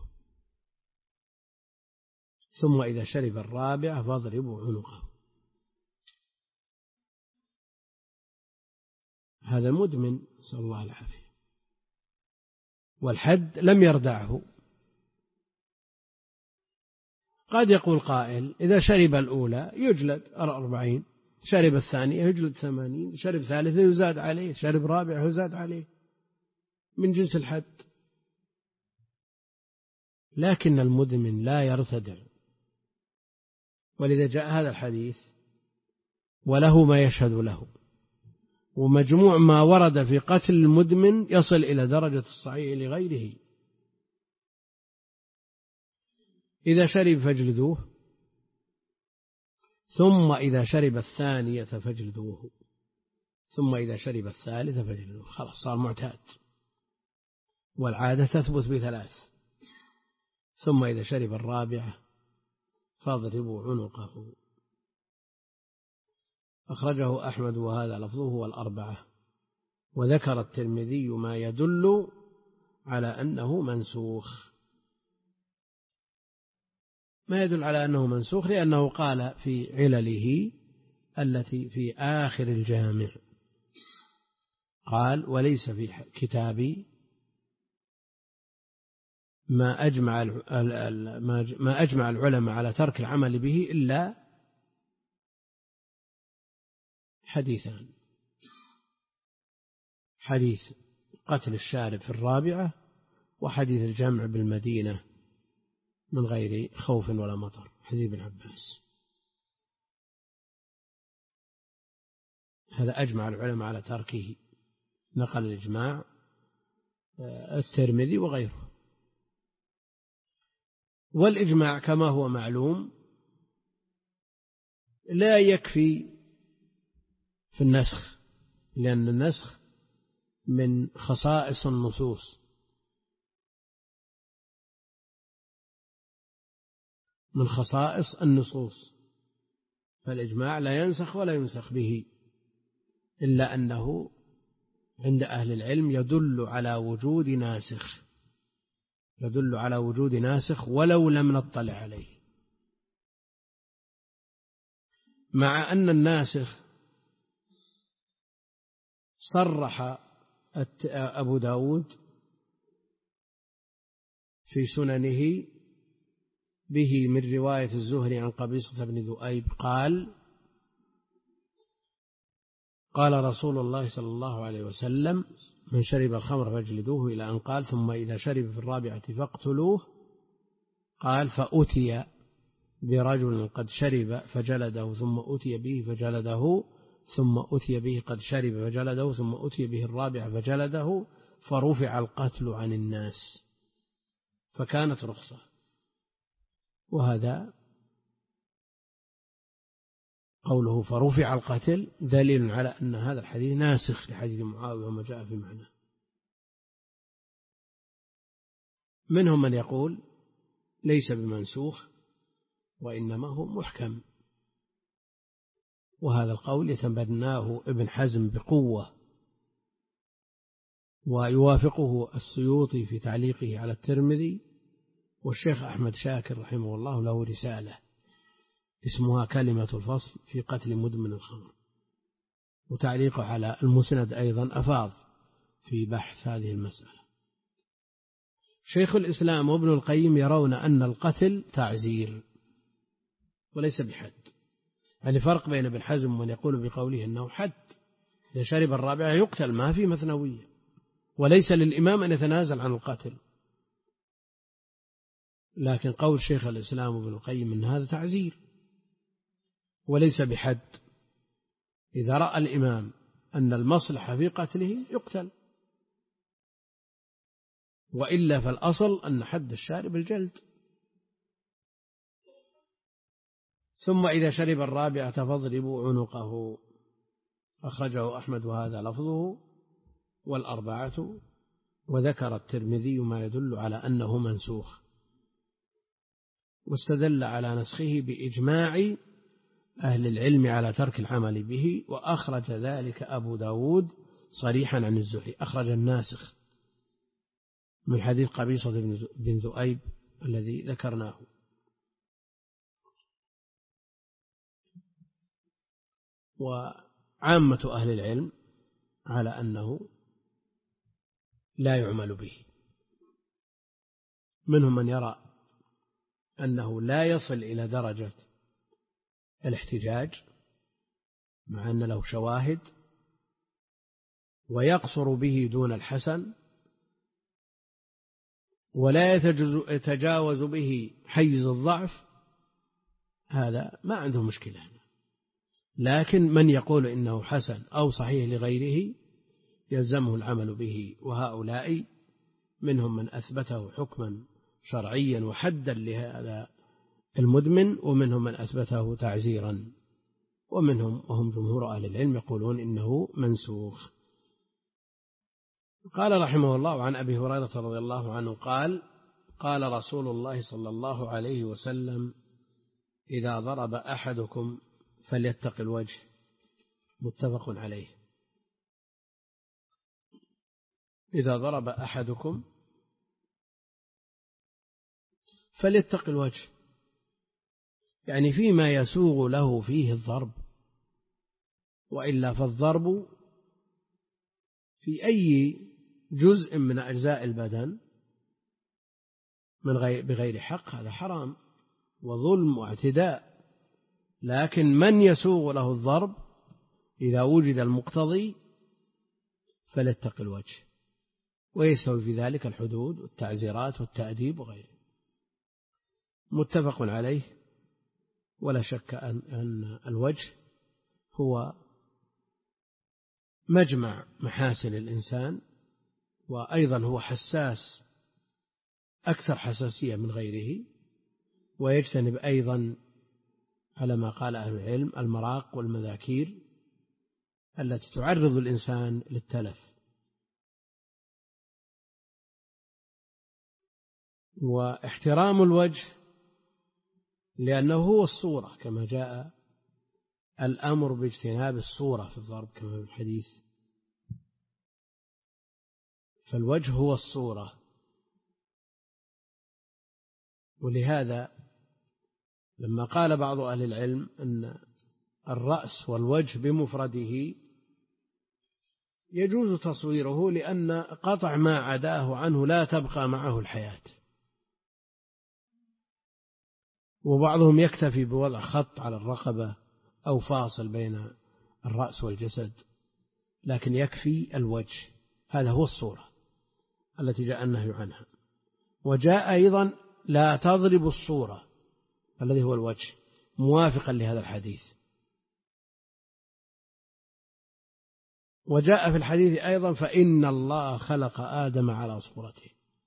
ثم إذا شرب الرابعة فاضربوا عنقه. هذا مدمن، نسأل الله العافية، والحد لم يردعه. قد يقول قائل: إذا شرب الأولى يجلد أربعين، شرب الثانية يجلد ثمانين، شرب ثالثة يزاد عليه، شرب رابعة يزاد عليه، من جنس الحد. لكن المدمن لا يرتدع، ولذا جاء هذا الحديث وله ما يشهد له، ومجموع ما ورد في قتل المدمن يصل إلى درجة الصحيح لغيره. إذا شرب فاجلدوه، ثم إذا شرب الثانية فاجلدوه، ثم إذا شرب الثالثة فاجلدوه. خلاص صار معتاد، والعادة تثبت بثلاث. ثم إذا شرب الرابعة فاضربوا عنقه. أخرجه أحمد وهذا لفظه والأربعة. وذكر الترمذي ما يدل على أنه منسوخ، ما يدل على أنه منسوخ لأنه قال في علله التي في آخر الجامع، قال: وليس في كتابي ما أجمع ما أجمع العلماء على ترك العمل به إلا حديثان: حديث قتل الشارب في الرابعة، وحديث الجمع بالمدينة من غير خوف ولا مطر، حديث ابن عباس. هذا أجمع العلماء على تركه، نقل الإجماع الترمذي وغيره. والإجماع كما هو معلوم لا يكفي في النسخ، لأن النسخ من خصائص النصوص، من خصائص النصوص، فالإجماع لا ينسخ ولا ينسخ به، إلا أنه عند أهل العلم يدل على وجود ناسخ، يدل على وجود ناسخ ولو لم نطلع عليه، مع أن الناسخ صرح أبو داود في سننه به من رواية الزهري عن قبيصة بن ذؤيب قال: قال رسول الله صلى الله عليه وسلم: من شرب الخمر فاجلدوه، إلى أن قال: ثم إذا شرب في الرابعة فاقتلوه. قال: فأتي برجل قد شرب فجلده، ثم أتي به فجلده، ثم أتي به قد شرب فجلده، ثم أتي به الرابع فجلده، فرفع القتل عن الناس، فكانت رخصة. وهذا قوله فرفع القتل دليل على أن هذا الحديث ناسخ لحديث معاوية وما جاء في معنى. منهم من يقول ليس بمنسوخ وإنما هو محكم، وهذا القول يتبناه ابن حزم بقوة، ويوافقه السيوطي في تعليقه على الترمذي، والشيخ أحمد شاكر رحمه الله له رسالة اسمها كلمة الفصل في قتل مدمن الخمر، وتعليقه على المسند أيضا أفاض في بحث هذه المسألة. شيخ الإسلام وابن القيم يرون أن القتل تعزير، وليس بحد. يعني فرق بين ابن حزم ومن يقول بقوله أنه حد، إذا شرب الرابعة يقتل، ما في مثنوية، وليس للإمام أن يتنازل عن القتل. لكن قول شيخ الإسلام ابن القيم أن هذا تعزير وليس بحد، إذا رأى الإمام أن المصلحة في قتله يقتل، وإلا فالأصل أن حد الشارب الجلد. ثم إذا شرب الرابعة فاضربوا عنقه، أخرجه أحمد وهذا لفظه والأربعة، وذكر الترمذي ما يدل على أنه منسوخ، واستدل على نسخه بإجماع أهل العلم على ترك العمل به، وأخرج ذلك أبو داود صريحا عن الزهري، أخرج الناسخ من حديث قبيصة بن ذؤيب الذي ذكرناه. وعامة أهل العلم على أنه لا يعمل به، منهم من يرى أنه لا يصل إلى درجة الاحتجاج مع أن له شواهد، ويقصر به دون الحسن، ولا يتجاوز به حيز الضعف، هذا ما عنده مشكلة. لكن من يقول إنه حسن أو صحيح لغيره يلزمه العمل به، وهؤلاء منهم من أثبته حكما شرعيا وحدا لهذا المدمن، ومنهم من أثبته تعزيرا، ومنهم وهم جمهور أهل العلم يقولون إنه منسوخ. قال رحمه الله عن أبي هريرة رضي الله عنه قال: قال رسول الله صلى الله عليه وسلم: إذا ضرب أحدكم فليتق الوجه. متفق عليه. إذا ضرب أحدكم فليتق الوجه، يعني فيما يسوغ له فيه الضرب، وإلا فالضرب في أي جزء من أجزاء البدن من غير بغير حق هذا حرام وظلم واعتداء. لكن من يسوغ له الضرب إذا وجد المقتضي فليتق الوجه، ويستوي في ذلك الحدود والتعزيرات والتأديب وغيره. متفق عليه. ولا شك أن الوجه هو مجمع محاسن الإنسان، وأيضا هو حساس أكثر حساسية من غيره، ويجتنب أيضا على ما قال أهل العلم المراق والمذاكير التي تعرض الإنسان للتلف. واحترام الوجه لأنه هو الصورة، كما جاء الأمر باجتناب الصورة في الضرب كما في الحديث، فالوجه هو الصورة. ولهذا لما قال بعض أهل العلم أن الرأس والوجه بمفرده يجوز تصويره، لأن قطع ما عداه عنه لا تبقى معه الحياة. وبعضهم يكتفي بوضع خط على الرقبة أو فاصل بين الرأس والجسد، لكن يكفي الوجه، هذا هو الصورة التي جاء النهي عنها. وجاء أيضا لا تضرب الصورة الذي هو الوجه، موافقا لهذا الحديث. وجاء في الحديث أيضا فإن الله خلق آدم على صورته،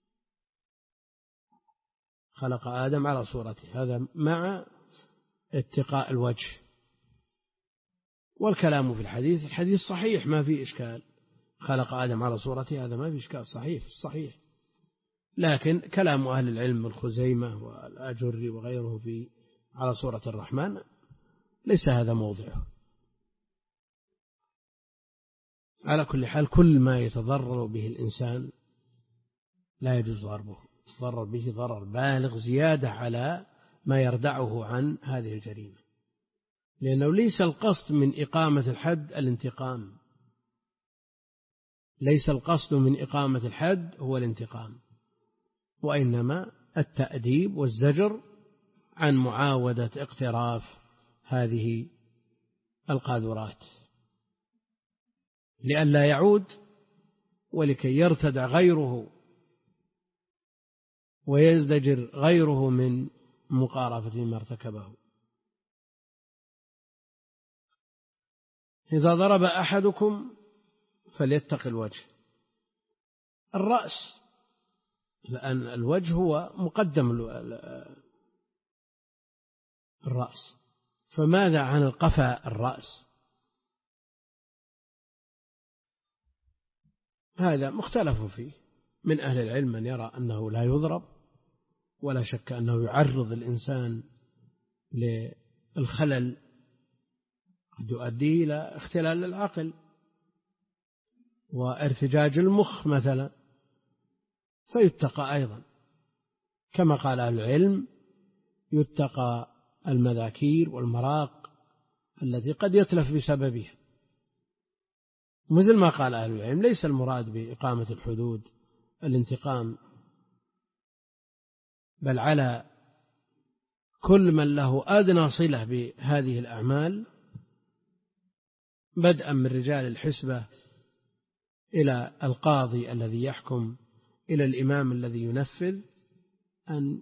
خلق آدم على صورته، هذا مع اتقاء الوجه. والكلام في الحديث الحديث صحيح ما في إشكال، خلق آدم على صورته هذا ما في إشكال، صحيح صحيح. لكن كلام أهل العلم الخزيمة والآجري وغيره في على صورة الرحمن ليس هذا موضعه. على كل حال كل ما يتضرر به الإنسان لا يجوز ضربه، يتضرر به ضرر بالغ زيادة على ما يردعه عن هذه الجريمة، لأنه ليس القصد من إقامة الحد الانتقام، ليس القصد من إقامة الحد هو الانتقام، وإنما التأديب والزجر عن معاودة اقتراف هذه القاذورات لئلا يعود، ولكي يرتدع غيره ويزدجر غيره من مقارفة ما ارتكبه. إذا ضرب أحدكم فليتق الوجه، الرأس، لأن الوجه هو مقدم الرأس، فماذا عن القفا الرأس؟ هذا مختلف فيه، من أهل العلم من يرى أنه لا يضرب، ولا شك أنه يعرض الإنسان للخلل قد يؤدي إلى اختلال العقل وارتجاج المخ مثلا، فيتقى أيضا، كما قال أهل العلم يتقى المذاكير والمراق التي قد يتلف بسببها. مثل ما قال أهل العلم ليس المراد بإقامة الحدود الانتقام، بل على كل من له أدنى صلة بهذه الأعمال، بدءا من رجال الحسبة إلى القاضي الذي يحكم إلى الإمام الذي ينفذ، أن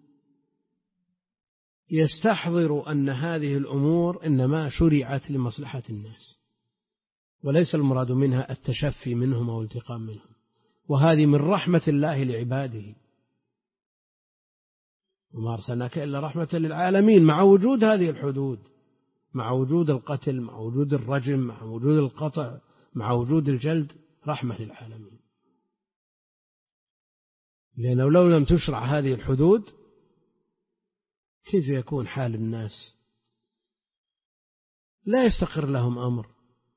يستحضروا أن هذه الأمور إنما شرعت لمصلحة الناس، وليس المراد منها التشفي منهم أو الانتقام منهم، وهذه من رحمة الله لعباده، وما أرسلناك إلا رحمة للعالمين، مع وجود هذه الحدود، مع وجود القتل، مع وجود الرجم، مع وجود القطع، مع وجود الجلد، رحمة للعالمين. لأنه لو لم تشرع هذه الحدود كيف يكون حال الناس؟ لا يستقر لهم أمر،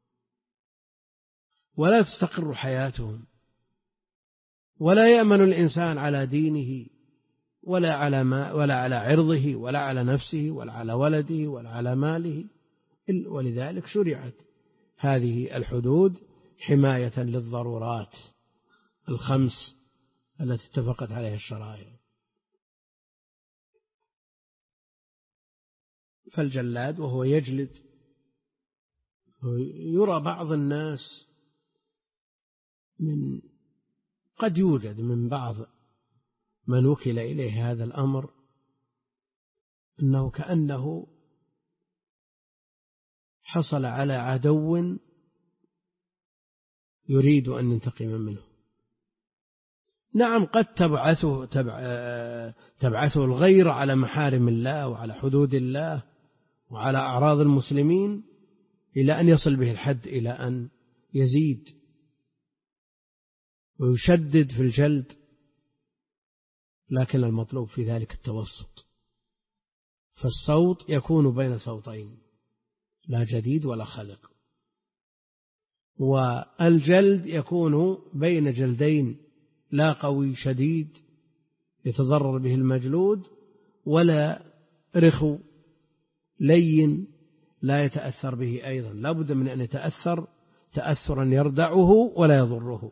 ولا تستقر حياتهم، ولا يأمن الإنسان على دينه، ولا على ما ولا على عرضه، ولا على نفسه، ولا على ولده، ولا على ماله. ولذلك شرعت هذه الحدود حماية للضرورات الخمس التي اتفقت عليها الشرائع. فالجلاد وهو يجلد، يرى بعض الناس من قد يوجد من بعض من وكل إليه هذا الأمر أنه كأنه حصل على عدو يريد أن ينتقم منه. نعم قد تبعثه, تبعثه الغير على محارم الله وعلى حدود الله وعلى أعراض المسلمين إلى أن يصل به الحد، إلى أن يزيد ويشدد في الجلد، لكن المطلوب في ذلك التوسط، فالصوت يكون بين صوتين، لا جديد ولا خلق، والجلد يكون بين جلدين، لا قوي شديد يتضرر به المجلود، ولا رخو لين لا يتأثر به أيضا، لا بد من أن يتأثر تأثرا يردعه ولا يضره.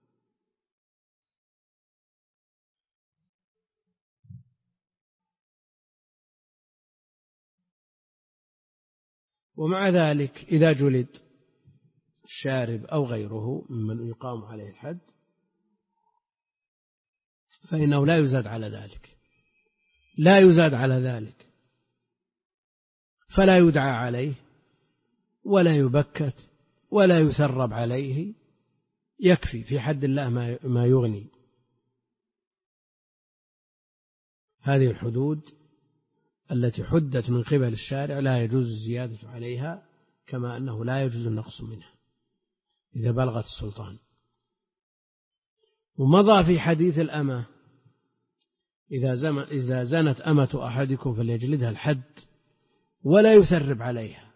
ومع ذلك إذا جلد الشارب أو غيره ممن يقام عليه الحد فإنه لا يزاد على ذلك، لا يزاد على ذلك، فلا يدعى عليه ولا يبكت ولا يثرب عليه، يكفي في حد الله ما يغني. هذه الحدود التي حدت من قبل الشارع لا يجوز الزيادة عليها، كما أنه لا يجوز النقص منها إذا بلغت السلطان. ومضى في حديث الأمة إذا زنت أمة أحدكم فليجلدها الحد ولا يثرب عليها،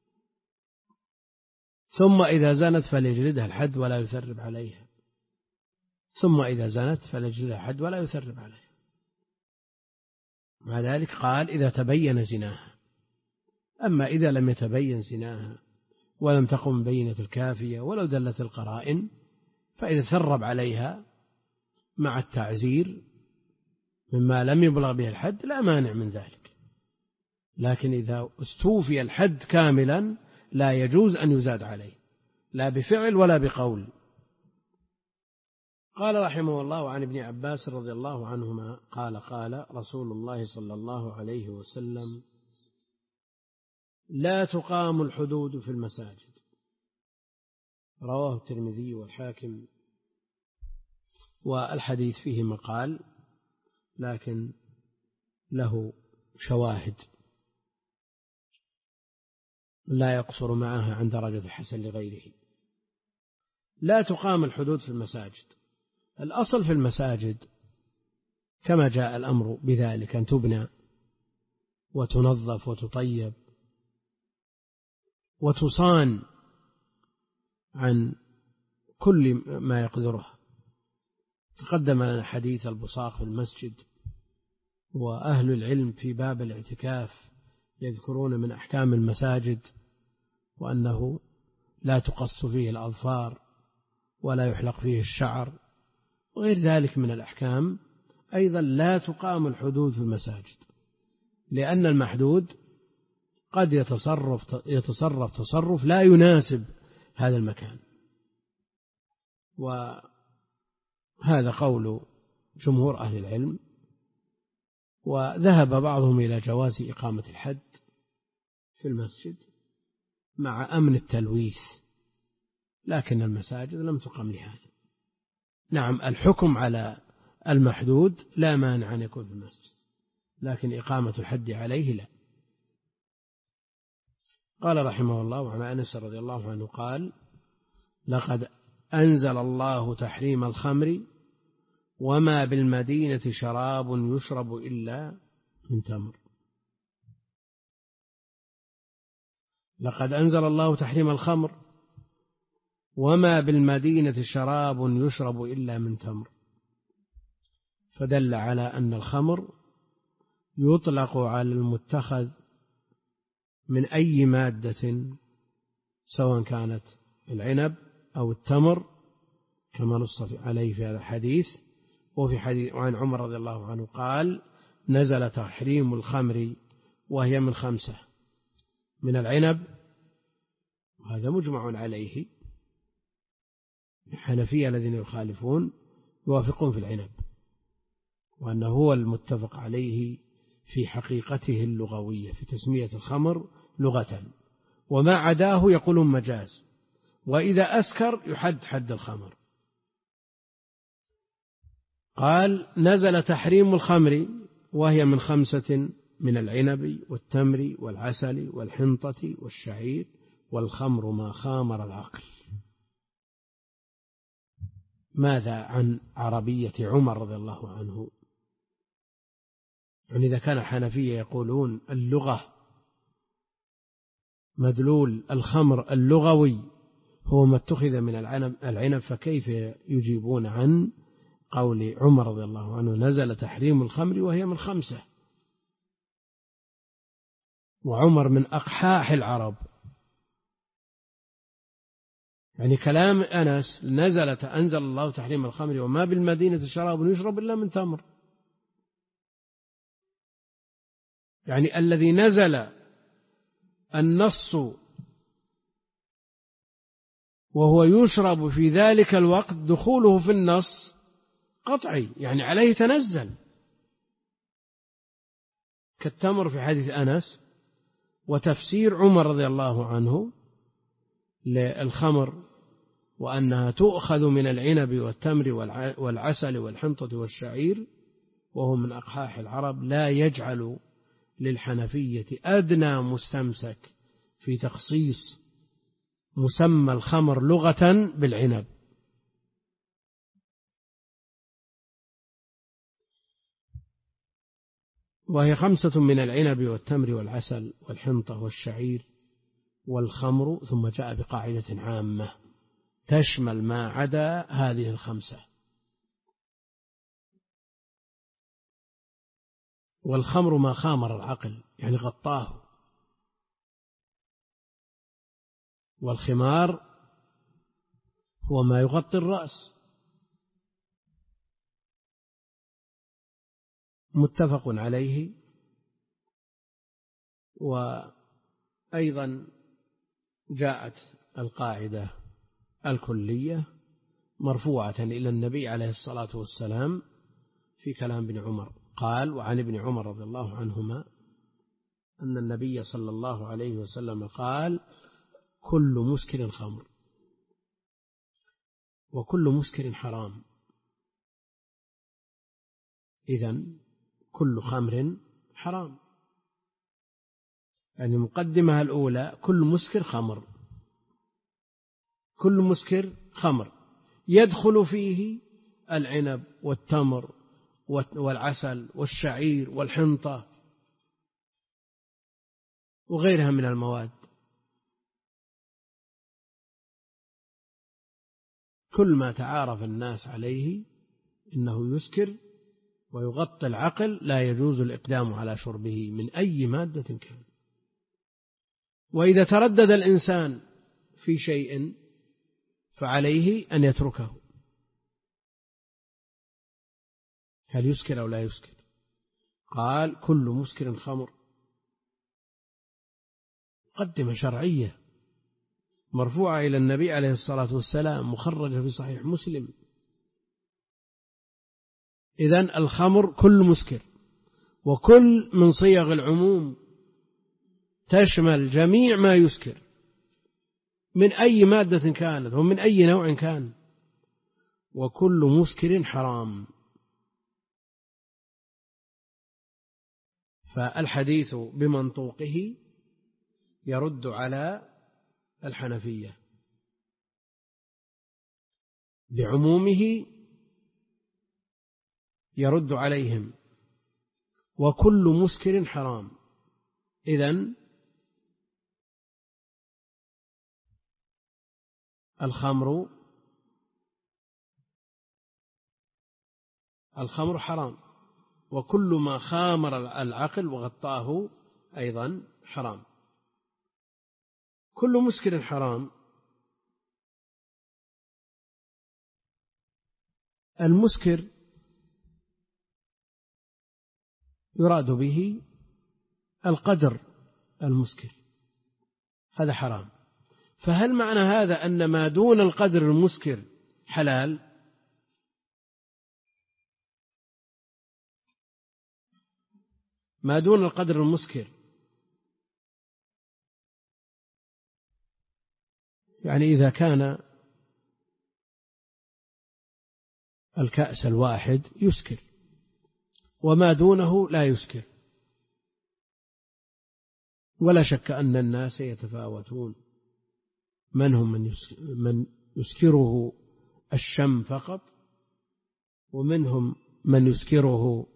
ثم إذا زنت فليجلدها الحد ولا يثرب عليها، ثم إذا زنت فليجلدها الحد ولا يثرب عليها. مع ذلك قال إذا تبين زناها. أما إذا لم يتبين زناها ولم تقم بينة الكافية ولو دلت القرائن، فإذا ثرب عليها مع التعزير مما لم يبلغ به الحد لا مانع من ذلك، لكن إذا استوفي الحد كاملا لا يجوز أن يزاد عليه، لا بفعل ولا بقول. قال رحمه الله عن ابن عباس رضي الله عنهما قال قال رسول الله صلى الله عليه وسلم: لا تقام الحدود في المساجد. رواه الترمذي والحاكم، والحديث فيه مقال لكن له شواهد لا يقصر معها عن درجة الحسن لغيره. لا تقام الحدود في المساجد. الأصل في المساجد كما جاء الأمر بذلك أن تبنى وتنظف وتطيب وتصان عن كل ما يقدرها. تقدم لنا حديث البصاق في المسجد، وأهل العلم في باب الاعتكاف يذكرون من أحكام المساجد وأنه لا تقص فيه الأظفار ولا يحلق فيه الشعر وغير ذلك من الأحكام. أيضا لا تقام الحدود في المساجد، لأن المحدود قد يتصرف يتصرف تصرف لا يناسب هذا المكان، وهذا قول جمهور أهل العلم. وذهب بعضهم إلى جواز إقامة الحد في المسجد مع أمن التلويث، لكن المساجد لم تقم لهذا. نعم، الحكم على المحدود لا مانع أن يكون في المسجد، لكن إقامة الحد عليه لا. قال رحمه الله عن أنس رضي الله عنه قال: لقد أنزل الله تحريم الخمر وما بالمدينة شراب يشرب إلا من تمر. لقد أنزل الله تحريم الخمر وما بالمدينة شراب يشرب إلا من تمر، فدل على أن الخمر يطلق على المتخذ من أي مادة سواء كانت العنب أو التمر كما نص عليه في هذا الحديث. وفي حديث عن عمر رضي الله عنه قال: نزل تحريم الخمر وهي من خمسة: من العنب، وهذا مجمع عليه، الحنفية الذين يخالفون يوافقون في العنب وأنه هو المتفق عليه في حقيقته اللغوية في تسمية الخمر لغة، وما عداه يقولون مجاز، وإذا أسكر يحد حد الخمر. قال: نزل تحريم الخمر وهي من خمسة: من العنب والتمر والعسل والحنطة والشعير، والخمر ما خامر العقل. ماذا عن عربية عمر رضي الله عنه؟ يعني إذا كان الحنفية يقولون اللغة مدلول الخمر اللغوي هو ما اتخذ من العنب, العنب فكيف يجيبون عن قول عمر رضي الله عنه: نزل تحريم الخمر وهي من خمسة؟ وعمر من أقحاح العرب. يعني كلام أنس: نزلت أنزل الله تحريم الخمر وما بالمدينة شراب يشرب إلا من تمر، يعني الذي نزل النص وهو يشرب في ذلك الوقت دخوله في النص قطعي، يعني عليه تنزل، كالتمر في حديث أنس. وتفسير عمر رضي الله عنه للخمر وأنها تؤخذ من العنب والتمر والعسل والحنطة والشعير وهو من أقحاح العرب لا يجعل للحنفية أدنى مستمسك في تخصيص مسمى الخمر لغة بالعنب. وهي خمسة: من العنب والتمر والعسل والحنطة والشعير والخمر، ثم جاء بقاعدة عامة تشمل ما عدا هذه الخمسة. والخمر ما خامر العقل، يعني غطاه. والخمار هو ما يغطي الرأس. متفق عليه وأيضا جاءت القاعدة الكلية مرفوعة إلى النبي عليه الصلاة والسلام في كلام ابن عمر، قال: وعن ابن عمر رضي الله عنهما أن النبي صلى الله عليه وسلم قال: كل مسكر خمر، وكل مسكر حرام. إذن كل خمر حرام، يعني المقدمة الأولى كل مسكر خمر، كل مسكر خمر يدخل فيه العنب والتمر والعسل والشعير والحنطة وغيرها من المواد. كل ما تعارف الناس عليه إنه يسكر ويغطي العقل لا يجوز الإقدام على شربه من أي مادة كان. وإذا تردد الإنسان في شيء فعليه أن يتركه. هل يسكر أو لا يسكر؟ قال: كل مسكر خمر، مقدمة شرعية مرفوعة إلى النبي عليه الصلاة والسلام، مخرجة في صحيح مسلم. إذن الخمر كل مسكر، وكل من صيغ العموم تشمل جميع ما يسكر من أي مادة كانت ومن أي نوع كان، وكل مسكر حرام. فالحديث بمنطوقه يرد على الحنفية، بعمومه يرد عليهم، وكل مسكر حرام. إذن الخمر الخمر حرام، وكل ما خامر العقل وغطاه أيضا حرام. كل مسكر حرام. المسكر يراد به القدر المسكر، هذا حرام. فهل معنى هذا أن ما دون القدر المسكر حلال؟ ما دون القدر المسكر يعني إذا كان الكأس الواحد يسكر وما دونه لا يسكر، ولا شك أن الناس يتفاوتون، من هم من يسكره الشم فقط، ومنهم من يسكره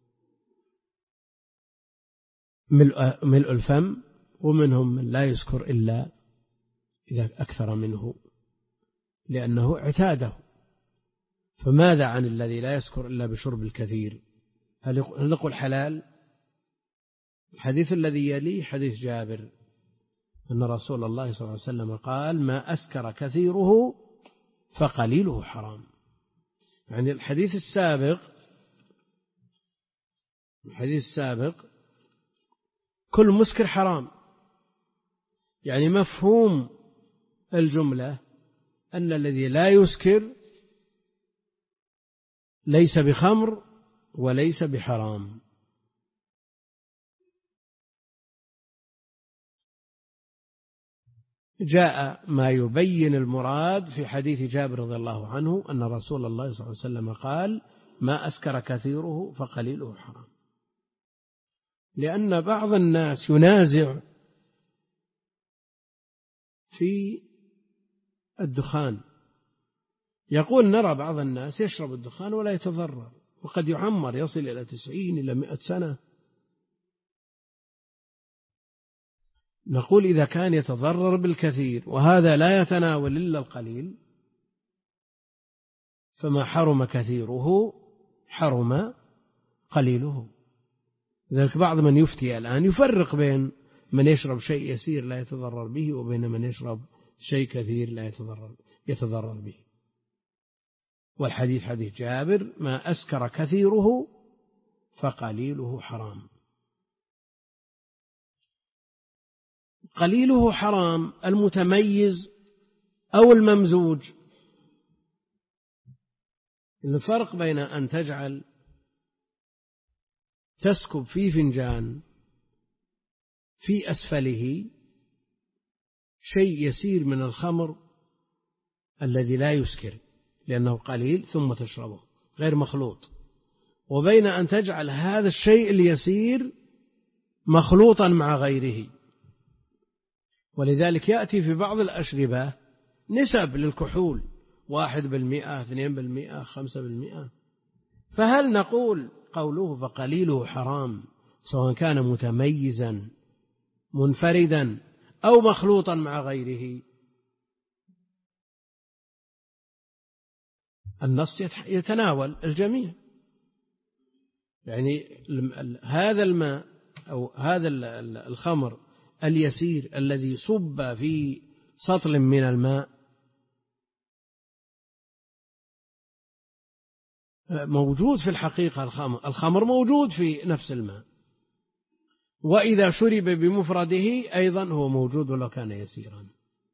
ملء, ملء الفم، ومنهم من لا يسكر إلا إذا أكثر منه لأنه اعتاده. فماذا عن الذي لا يسكر إلا بشرب الكثير؟ هل نقول حلال؟ الحديث الذي يليه حديث جابر أن رسول الله صلى الله عليه وسلم قال: ما أسكر كثيره فقليله حرام. يعني الحديث السابق الحديث السابق كل مسكر حرام، يعني مفهوم الجملة أن الذي لا يسكر ليس بخمر وليس بحرام. جاء ما يبين المراد في حديث جابر رضي الله عنه أن رسول الله صلى الله عليه وسلم قال: ما أسكر كثيره فقليله حرام. لأن بعض الناس ينازع في الدخان، يقول: نرى بعض الناس يشرب الدخان ولا يتضرر، وقد يعمر يصل إلى تسعين إلى مئة سنة. نقول: إذا كان يتضرر بالكثير وهذا لا يتناول إلا القليل، فما حرم كثيره حرم قليله. ذلك بعض من يفتي الآن يفرق بين من يشرب شيء يسير لا يتضرر به وبين من يشرب شيء كثير لا يتضرر, يتضرر به. والحديث حديث جابر: ما أسكر كثيره فقليله حرام. قليله حرام المتميز أو الممزوج. الفرق بين أن تجعل تسكب في فنجان في أسفله شيء يسير من الخمر الذي لا يسكر لأنه قليل ثم تشربه غير مخلوط، وبين أن تجعل هذا الشيء اليسير مخلوطا مع غيره. ولذلك يأتي في بعض الأشربة نسب للكحول واحد بالمئة، اثنين بالمئة، خمسة بالمئة. فهل نقول قوله فقليله حرام سواء كان متميزا منفردا أو مخلوطا مع غيره؟ النص يتناول الجميع، يعني هذا الماء أو هذا الخمر اليسير الذي صب في سطل من الماء موجود في الحقيقة، الخمر الخمر موجود في نفس الماء، وإذا شرب بمفرده أيضا هو موجود ولو كان يسيرا.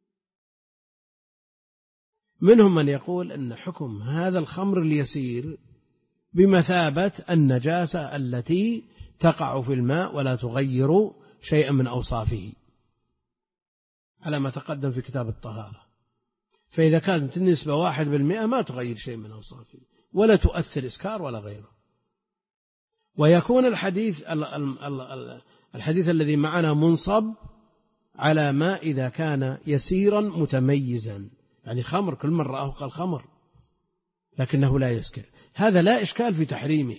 منهم من يقول أن حكم هذا الخمر اليسير بمثابة النجاسة التي تقع في الماء ولا تغير شيئا من أوصافه على ما تقدم في كتاب الطهارة. فإذا كانت النسبة واحد بالمئة ما تغير شيء من أوصافه ولا تؤثر إسكار ولا غيره. ويكون الحديث الحديث الذي معنا منصب على ما إذا كان يسيرا متميزا، يعني خمر كل من رآه قال خمر لكنه لا يسكر، هذا لا إشكال في تحريمه.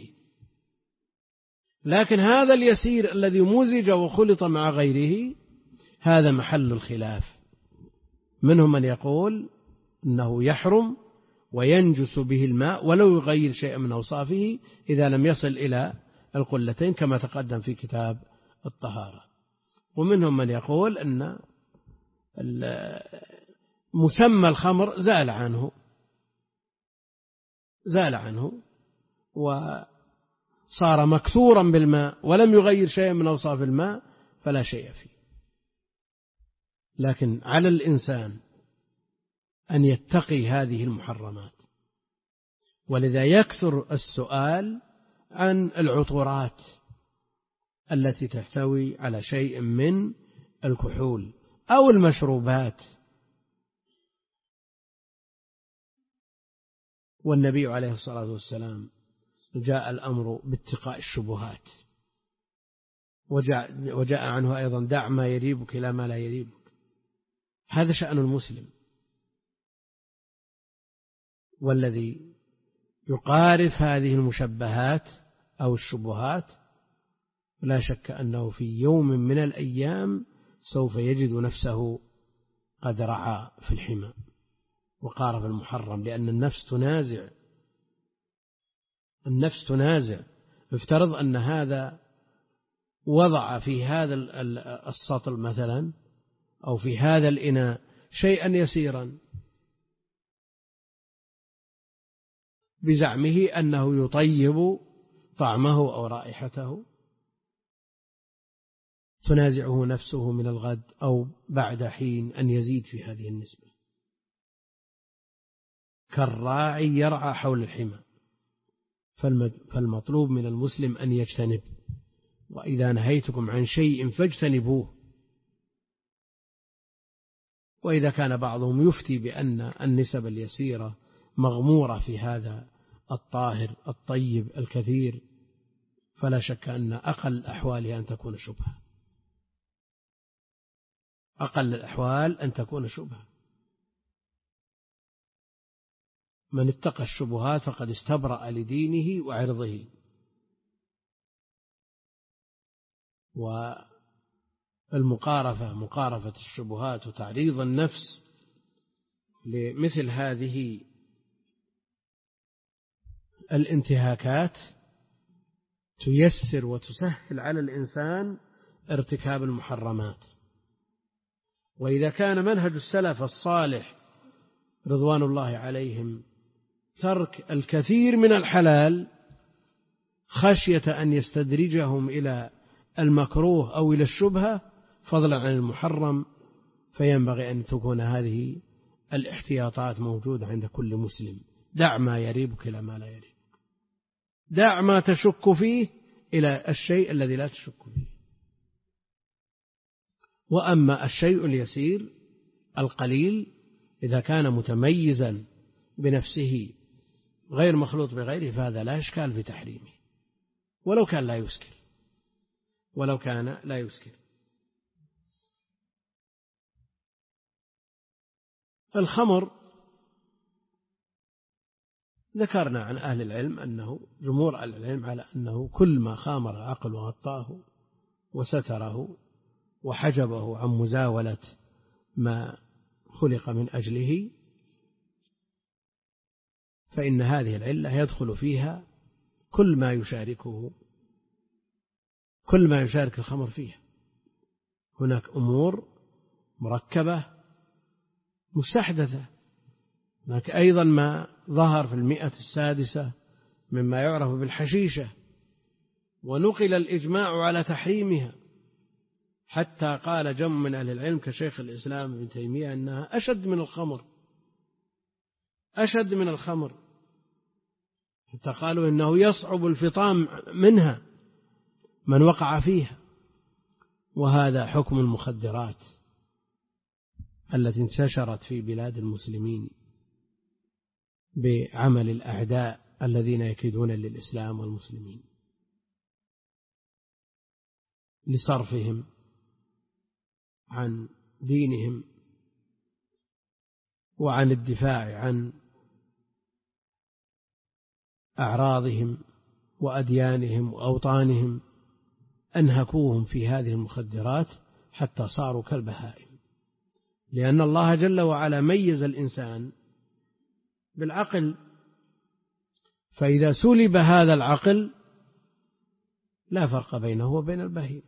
لكن هذا اليسير الذي مزج وخلط مع غيره هذا محل الخلاف. منهم من يقول أنه يحرم وينجس به الماء ولو يغير شيئا من أوصافه إذا لم يصل إلى القلتين كما تقدم في كتاب الطهارة. ومنهم من يقول أن مسمى الخمر زال عنه زال عنه وصار مكثورا بالماء ولم يغير شيئا من أوصاف الماء فلا شيء فيه. لكن على الإنسان أن يتقي هذه المحرمات، ولذا يكثر السؤال عن العطورات التي تحتوي على شيء من الكحول أو المشروبات. والنبي عليه الصلاة والسلام جاء الأمر باتقاء الشبهات، وجاء, وجاء عنه أيضا دع ما يريبك إلى ما لا يريبك. هذا شأن المسلم، والذي يقارف هذه المشبهات أو الشبهات لا شك أنه في يوم من الأيام سوف يجد نفسه قد رعى في الحمى وقارف المحرم، لأن النفس تنازع النفس تنازع افترض أن هذا وضع في هذا السطل مثلا أو في هذا الإناء شيئا يسيرا بزعمه أنه يطيب طعمه أو رائحته، تنازعه نفسه من الغد أو بعد حين أن يزيد في هذه النسبة. كالراعي يرعى حول الحمى، فالمطلوب من المسلم أن يجتنب، وإذا نهيتكم عن شيء فاجتنبوه. وإذا كان بعضهم يفتي بأن النسب اليسيرة مغمورة في هذا الطاهر الطيب الكثير فلا شك أن أقل الأحوال أن تكون شبهة، أقل الأحوال أن تكون شبهة. من اتقى الشبهات فقد استبرأ لدينه وعرضه. والمقارفة مقارفة الشبهات وتعريض النفس لمثل هذه الانتهاكات تيسر وتسهل على الإنسان ارتكاب المحرمات. وإذا كان منهج السلف الصالح رضوان الله عليهم ترك الكثير من الحلال خشية أن يستدرجهم إلى المكروه أو إلى الشبهة، فضلا عن المحرم، فينبغي أن تكون هذه الاحتياطات موجودة عند كل مسلم. دع ما يريبك إلى ما لا يريبك، دع ما تشك فيه إلى الشيء الذي لا تشك فيه. وأما الشيء اليسير القليل إذا كان متميزا بنفسه غير مخلوط بغيره فهذا لا إشكال في تحريمه، ولو كان لا يسكر، ولو كان لا يسكر. الخمر ذكرنا عن أهل العلم أنه جمهور أهل العلم على أنه كل ما خامر العقل وغطاه وستره وحجبه عن مزاولة ما خلق من أجله فإن هذه العلة يدخل فيها كل ما يشاركه كل ما يشارك الخمر فيها. هناك أمور مركبة مستحدثة، هناك أيضا ما ظهر في المئة السادسة مما يعرف بالحشيشة، ونقل الإجماع على تحريمها، حتى قال جمع من أهل العلم كشيخ الإسلام ابن تيمية أنها أشد من الخمر، أشد من الخمر، حتى قالوا إنه يصعب الفطام منها من وقع فيها. وهذا حكم المخدرات التي انتشرت في بلاد المسلمين بعمل الأعداء الذين يكيدون للإسلام والمسلمين لصرفهم عن دينهم وعن الدفاع عن أعراضهم وأديانهم وأوطانهم. أنهكوهم في هذه المخدرات حتى صاروا كالبهائم، لأن الله جل وعلا ميز الإنسان بالعقل، فإذا سلب هذا العقل لا فرق بينه وبين البهيم،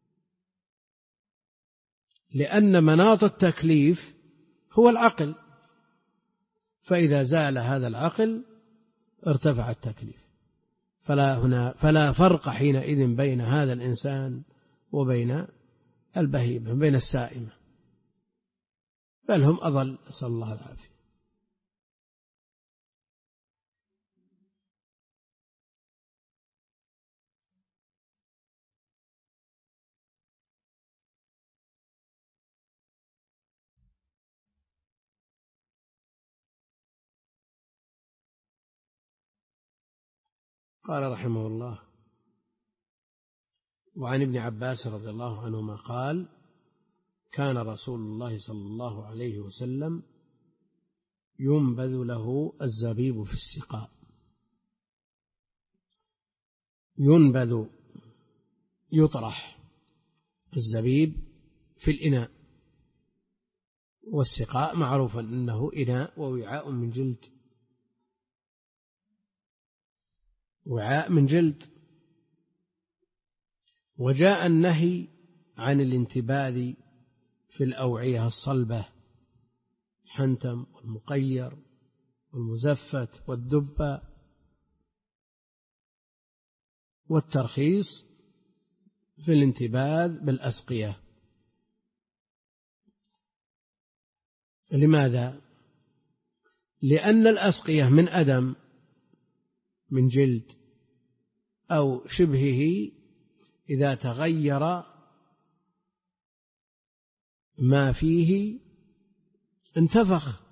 لأن مناط التكليف هو العقل، فإذا زال هذا العقل ارتفع التكليف، فلا هنا فلا فرق حينئذ بين هذا الإنسان وبين البهيمة، بين السائمة، بل هم أضل، نسأل الله العافية. قال رحمه الله: وعن ابن عباس رضي الله عنهما قال: كان رسول الله صلى الله عليه وسلم ينبذ له الزبيب في السقاء. ينبذ يطرح الزبيب في الإناء، والسقاء معروفا أنه إناء ووعاء من جلد، وعاء من جلد. وجاء النهي عن الانتباذ في الأوعية الصلبة، الحنتم والمقير والمزفت والدبة، والترخيص في الانتباذ بالأسقية. لماذا؟ لأن الأسقية من أدم من جلد أو شبهه، إذا تغير ما فيه انتفخ.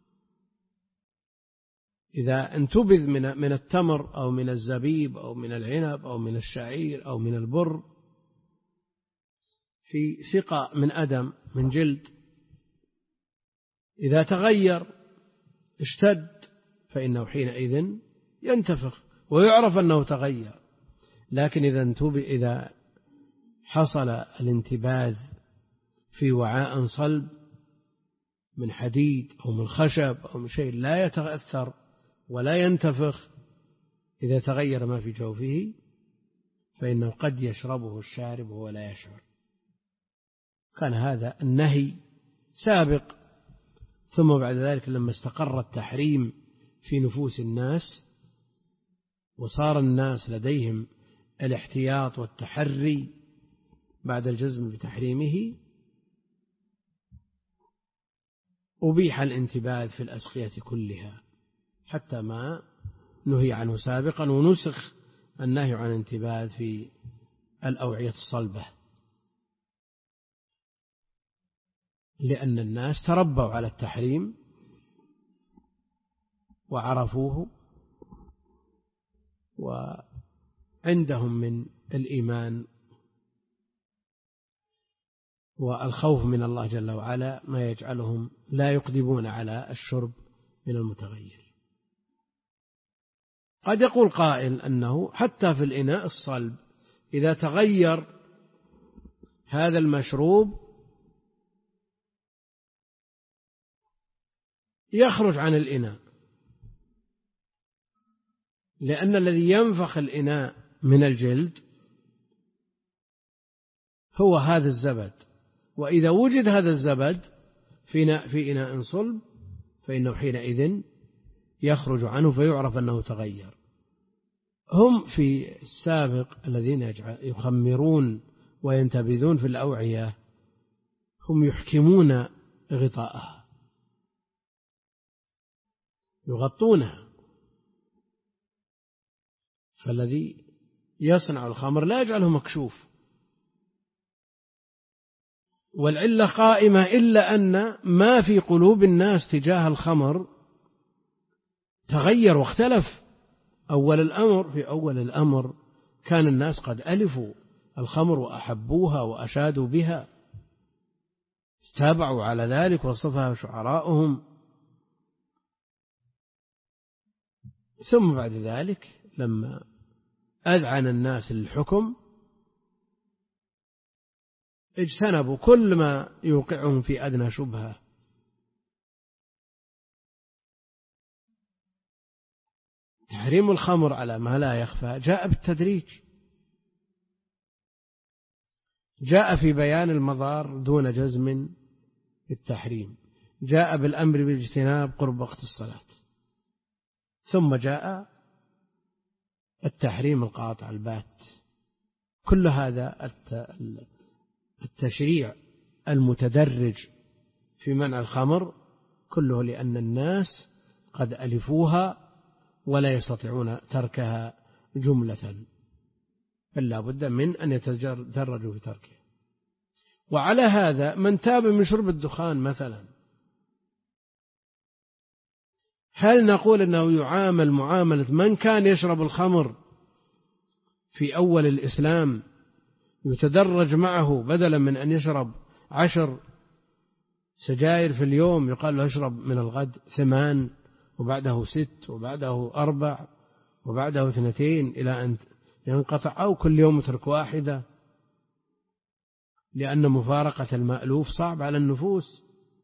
إذا انتبذ من من التمر أو من الزبيب أو من العنب أو من الشعير أو من البر في سقاء من أدم من جلد، إذا تغير اشتد فإنه حينئذ ينتفخ ويعرف أنه تغير. لكن إذا انتبه إذا حصل الانتباذ في وعاء صلب من حديد أو من خشب أو من شيء لا يتأثر ولا ينتفخ، إذا تغير ما في جوفه فإنه قد يشربه الشارب وهو لا يشعر. كان هذا النهي سابق، ثم بعد ذلك لما استقر التحريم في نفوس الناس وصار الناس لديهم الاحتياط والتحري بعد الجزم بتحريمه أبيح الانتباذ في الأسقية كلها حتى ما نهي عنه سابقا، ونسخ النهي عن الانتباذ في الأوعية الصلبة، لأن الناس تربوا على التحريم وعرفوه، وعندهم من الإيمان والخوف من الله جل وعلا ما يجعلهم لا يقدمون على الشرب من المتغير. قد يقول قائل أنه حتى في الإناء الصلب إذا تغير هذا المشروب يخرج عن الإناء، لأن الذي ينفخ الإناء من الجلد هو هذا الزبد، وإذا وجد هذا الزبد في إناء صلب فإنه حينئذ يخرج عنه فيعرف أنه تغير. هم في السابق الذين يخمرون وينتبذون في الأوعية هم يحكمون غطاءها، يغطونها، فالذي يصنع الخمر لا يجعله مكشوف، والعلة قائمة، إلا أن ما في قلوب الناس تجاه الخمر تغير واختلف. أول الأمر في أول الأمر كان الناس قد ألفوا الخمر وأحبوها وأشادوا بها، تابعوا على ذلك وصفها شعراؤهم، ثم بعد ذلك لما أذعن الناس للحكم اجتنبوا كل ما يوقعهم في أدنى شبهة. تحريم الخمر على ما لا يخفى جاء بالتدريج، جاء في بيان المضار دون جزم بالتحريم، جاء بالأمر بالاجتناب قرب وقت الصلاة، ثم جاء التحريم القاطع البات. كل هذا التشريع المتدرج في منع الخمر كله لأن الناس قد ألفوها ولا يستطيعون تركها جملة، بل لا بد من أن يتدرجوا في تركها. وعلى هذا من تاب من شرب الدخان مثلا، هل نقول أنه يعامل معاملة من كان يشرب الخمر في أول الإسلام، يتدرج معه بدلا من أن يشرب عشر سجائر في اليوم يقال له اشرب من الغد ثمان، وبعده ست، وبعده أربع، وبعده اثنتين، إلى أن ينقطع، أو كل يوم اترك واحدة، لأن مفارقة المألوف صعب على النفوس.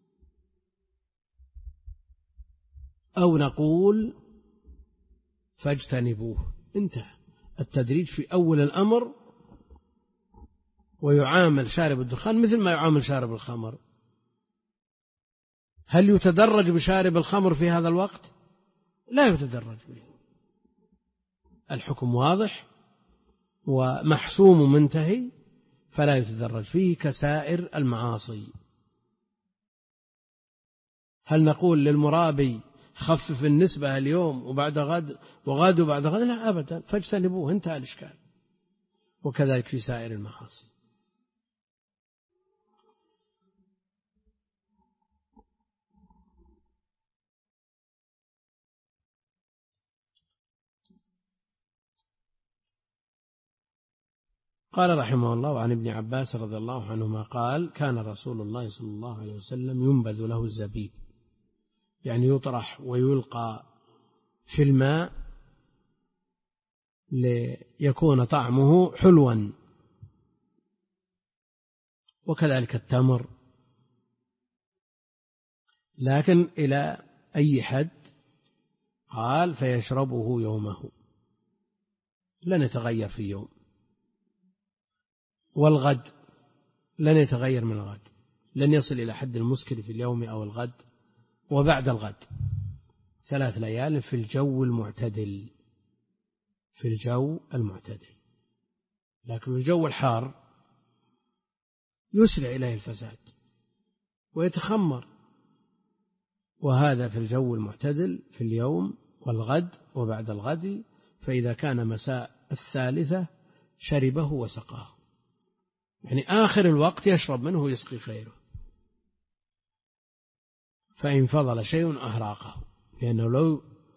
أو نقول فاجتنبوه، انتهى التدريج في أول الأمر، ويعامل شارب الدخان مثل ما يعامل شارب الخمر. هل يتدرج بشارب الخمر في هذا الوقت؟ لا يتدرج به، الحكم واضح ومحسوم منتهي، فلا يتدرج فيه كسائر المعاصي. هل نقول للمرابي خفف النسبة اليوم وبعد غد وغد وبعد غد؟ لا أبدا، فاجتنبوه، انتهى الإشكال. وكذلك في سائر المعاصي. قال رحمه الله: عن ابن عباس رضي الله عنهما قال: كان رسول الله صلى الله عليه وسلم ينبذ له الزبيب، يعني يطرح ويلقى في الماء ليكون طعمه حلوا، وكذلك التمر، لكن إلى أي حد؟ قال: فيشربه يومه، لن يتغير في يوم، والغد لن يتغير من الغد، لن يصل إلى حد المسكر في اليوم أو الغد، وبعد الغد ثلاث ليال في الجو المعتدل، في الجو المعتدل. لكن في الجو الحار يسرع إليه الفساد ويتخمر، وهذا في الجو المعتدل في اليوم والغد وبعد الغد. فإذا كان مساء الثالثة شربه وسقاه، يعني آخر الوقت يشرب منه ويسقي خيره. فإن فضل شيء أهراقه، لأنه لو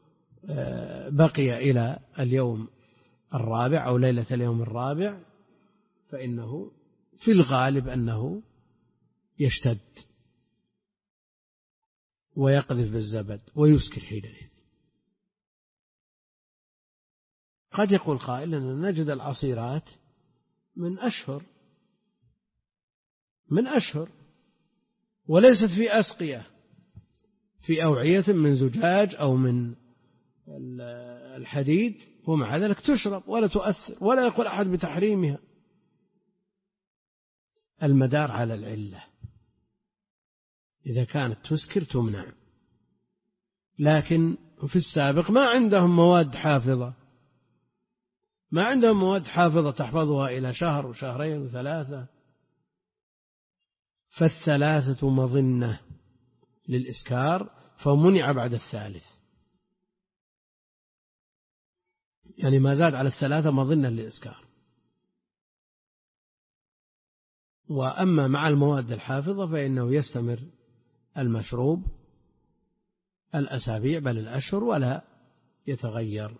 بقي إلى اليوم الرابع أو ليلة اليوم الرابع فإنه في الغالب أنه يشتد ويقذف بالزبد ويسكر حينئذ. قد يقول قائل أننا نجد العصيرات من أشهر من أشهر وليست في أسقية، في أوعية من زجاج أو من الحديد، ومع ذلك تشرب ولا تؤثر، ولا يقول أحد بتحريمها. المدار على العلة، إذا كانت تسكر تمنع. لكن في السابق ما عندهم مواد حافظة، ما عندهم مواد حافظة تحفظها إلى شهر وشهرين وثلاثة، فالثلاثة مظنة للإسكار فمنع بعد الثالث، يعني ما زاد على الثلاثة مظنة للإسكار. وأما مع المواد الحافظة فإنه يستمر المشروب الأسابيع بل الأشهر ولا يتغير.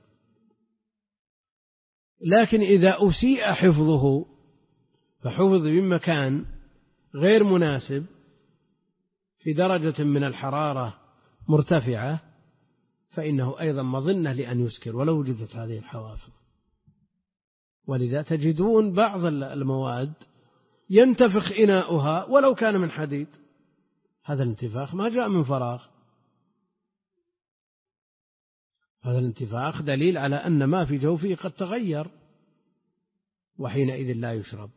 لكن إذا أسيء حفظه فحفظ بمكان غير مناسب في درجة من الحرارة مرتفعة فإنه أيضا مظنة لأن يسكر ولو وجدت هذه الحوافظ. ولذا تجدون بعض المواد ينتفخ إناؤها ولو كان من حديد، هذا الانتفاخ ما جاء من فراغ، هذا الانتفاخ دليل على أن ما في جوفه قد تغير، وحينئذ لا يشرب.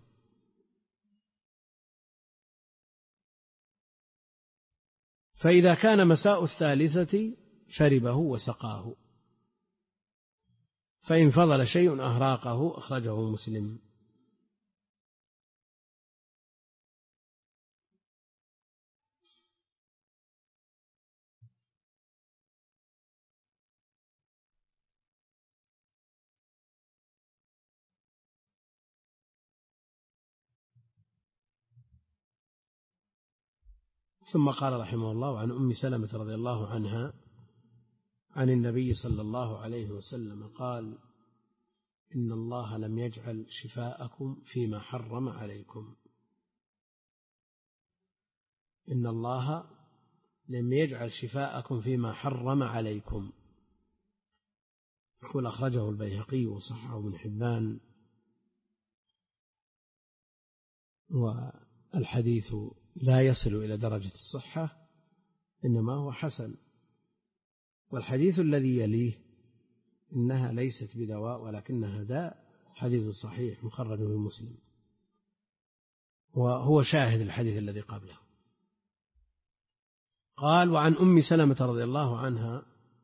فإذا كان مساء الثالثة شربه وسقاه، فإن فضل شيء أهراقه. أخرجه مسلم. ثم قال رحمه الله: عن أم سلمة رضي الله عنها عن النبي صلى الله عليه وسلم قال: إن الله لم يجعل شفاءكم فيما حرم عليكم. إن الله لم يجعل شفاءكم فيما حرم عليكم. يقول أخرجه البيهقي وصححه ابن حبان، والحديث لا يصل إلى درجة الصحة، إنما هو حسن. والحديث الذي يليه: إنها ليست بدواء ولكنها داء، حديث صحيح مخرج في مسلم، وهو شاهد الحديث الذي قبله. قال: وعن أم سلمة رضي الله عنها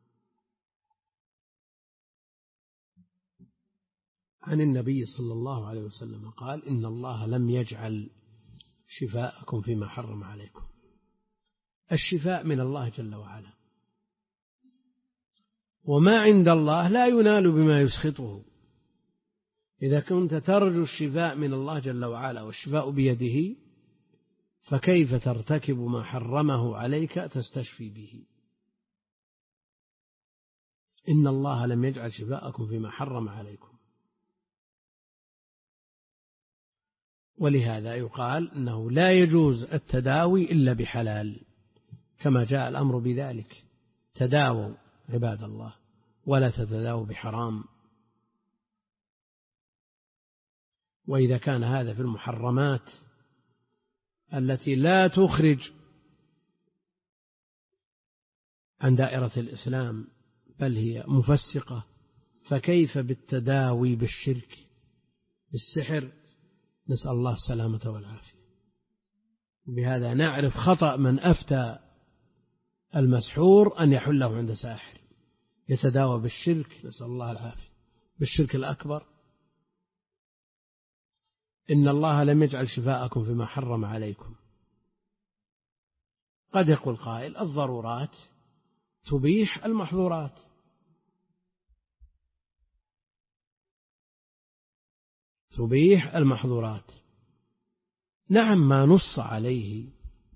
عن النبي صلى الله عليه وسلم قال: إن الله لم يجعل شفاءكم فيما حرم عليكم. الشفاء من الله جل وعلا، وما عند الله لا ينال بما يسخطه. إذا كنت ترجو الشفاء من الله جل وعلا والشفاء بيده، فكيف ترتكب ما حرمه عليك تستشفي به؟ إن الله لم يجعل شفاءكم فيما حرم عليكم. ولهذا يقال أنه لا يجوز التداوي إلا بحلال، كما جاء الأمر بذلك: تداووا عباد الله ولا تتداووا بحرام. وإذا كان هذا في المحرمات التي لا تخرج عن دائرة الإسلام بل هي مفسقة، فكيف بالتداوي بالشرك بالسحر؟ نسأل الله السلامة والعافية. بهذا نعرف خطأ من أفتى المسحور أن يحله عند ساحر يتداوى بالشرك، نسأل الله العافية، بالشرك الأكبر. إن الله لم يجعل شفاءكم فيما حرم عليكم. قد يقول قائل الضرورات تبيح المحظورات، تبيح المحظورات. نعم، ما نص عليه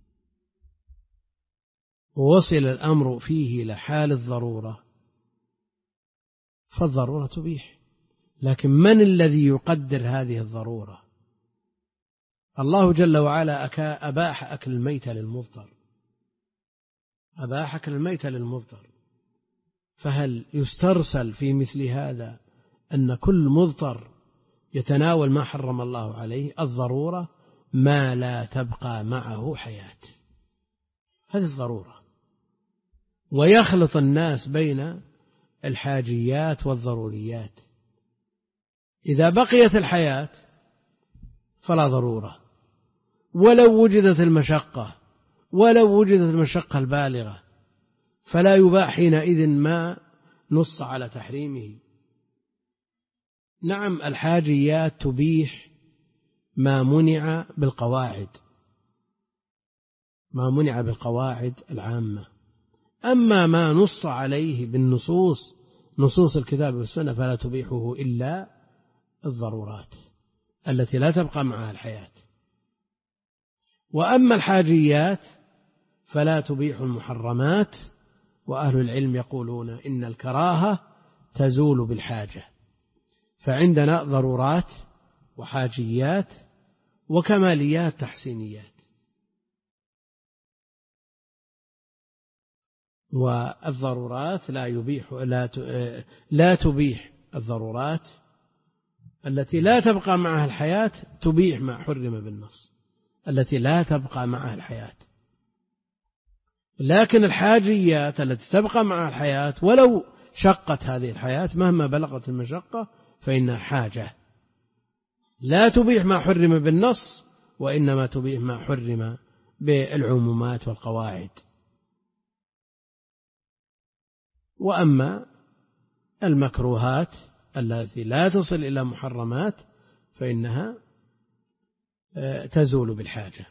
ووصل الأمر فيه إلى حال الضرورة فالضرورة تبيح، لكن من الذي يقدر هذه الضرورة؟ الله جل وعلا أباح أكل الميتة للمضطر، أباح أكل الميتة للمضطر، فهل يسترسل في مثل هذا أن كل مضطر يتناول ما حرم الله عليه؟ الضرورة ما لا تبقى معه حياة، هذه الضرورة. ويخلط الناس بين الحاجيات والضروريات. إذا بقيت الحياة فلا ضرورة، ولو وجدت المشقة، ولو وجدت المشقة البالغة، فلا يباح حينئذ ما نص على تحريمه. نعم، الحاجيات تبيح ما منع بالقواعد، ما منع بالقواعد العامة. أما ما نص عليه بالنصوص، نصوص الكتاب والسنة، فلا تبيحه إلا الضرورات التي لا تبقى معها الحياة. وأما الحاجيات فلا تبيح المحرمات، وأهل العلم يقولون إن الكراهة تزول بالحاجة. فعندنا ضرورات وحاجيات وكماليات تحسينيات. والضرورات لا يبيح لا لا تبيح الضرورات التي لا تبقى معها الحياة، تبيح ما حرم بالنص التي لا تبقى معها الحياة. لكن الحاجيات التي تبقى معها الحياة ولو شقت هذه الحياة مهما بلغت المشقة فإنها حاجة، لا تبيح ما حرم بالنص، وإنما تبيح ما حرم بالعمومات والقواعد. وأما المكروهات التي لا تصل إلى محرمات فإنها تزول بالحاجة.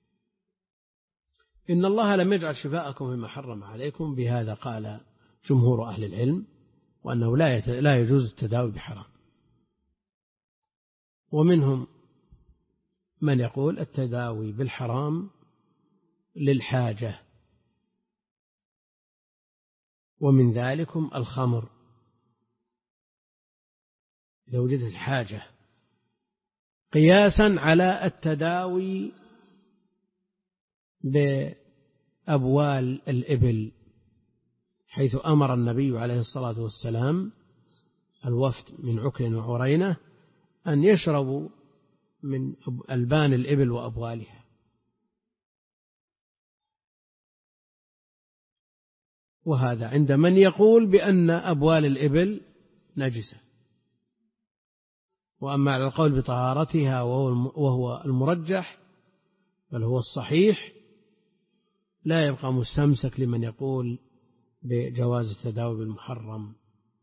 إن الله لم يجعل شفاءكم فيما حرم عليكم، بهذا قال جمهور أهل العلم، وأنه لا يجوز التداوي بحرام. ومنهم من يقول التداوي بالحرام للحاجة، ومن ذلكم الخمر إذا وجدت الحاجة، قياسا على التداوي بأبوال الإبل، حيث أمر النبي عليه الصلاة والسلام الوفد من عكل وعرينة أن يشربوا من ألبان الإبل وأبوالها. وهذا عند من يقول بأن أبوال الإبل نجسة. وأما على القول بطهارتها وهو المرجح بل هو الصحيح، لا يبقى مستمسك لمن يقول بجواز التداوي بالمحرم.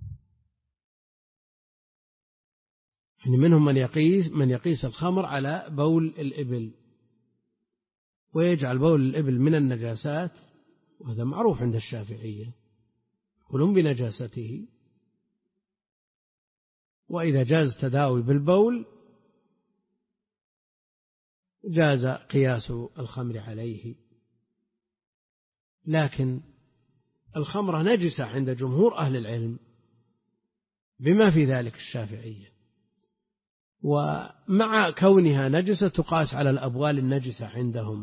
يعني منهم من يقيس من يقيس الخمر على بول الإبل ويجعل بول الإبل من النجاسات، وهذا معروف عند الشافعية يقولون بنجاسته. وإذا جاز التداوي بالبول جاز قياس الخمر عليه. لكن الخمرة نجسة عند جمهور أهل العلم بما في ذلك الشافعية، ومع كونها نجسة تقاس على الأبوال النجسة عندهم.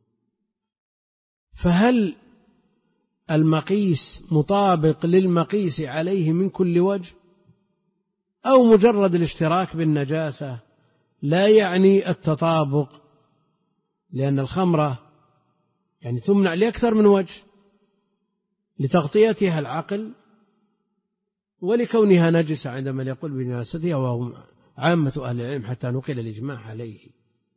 فهل المقيس مطابق للمقيس عليه من كل وجه، أو مجرد الاشتراك بالنجاسة لا يعني التطابق؟ لأن الخمرة يعني تمنع لأكثر من وجه، لتغطيتها العقل ولكونها نجسة عندما يقول بنجاستها، وهم عامة أهل العلم حتى نقل الإجماع عليه.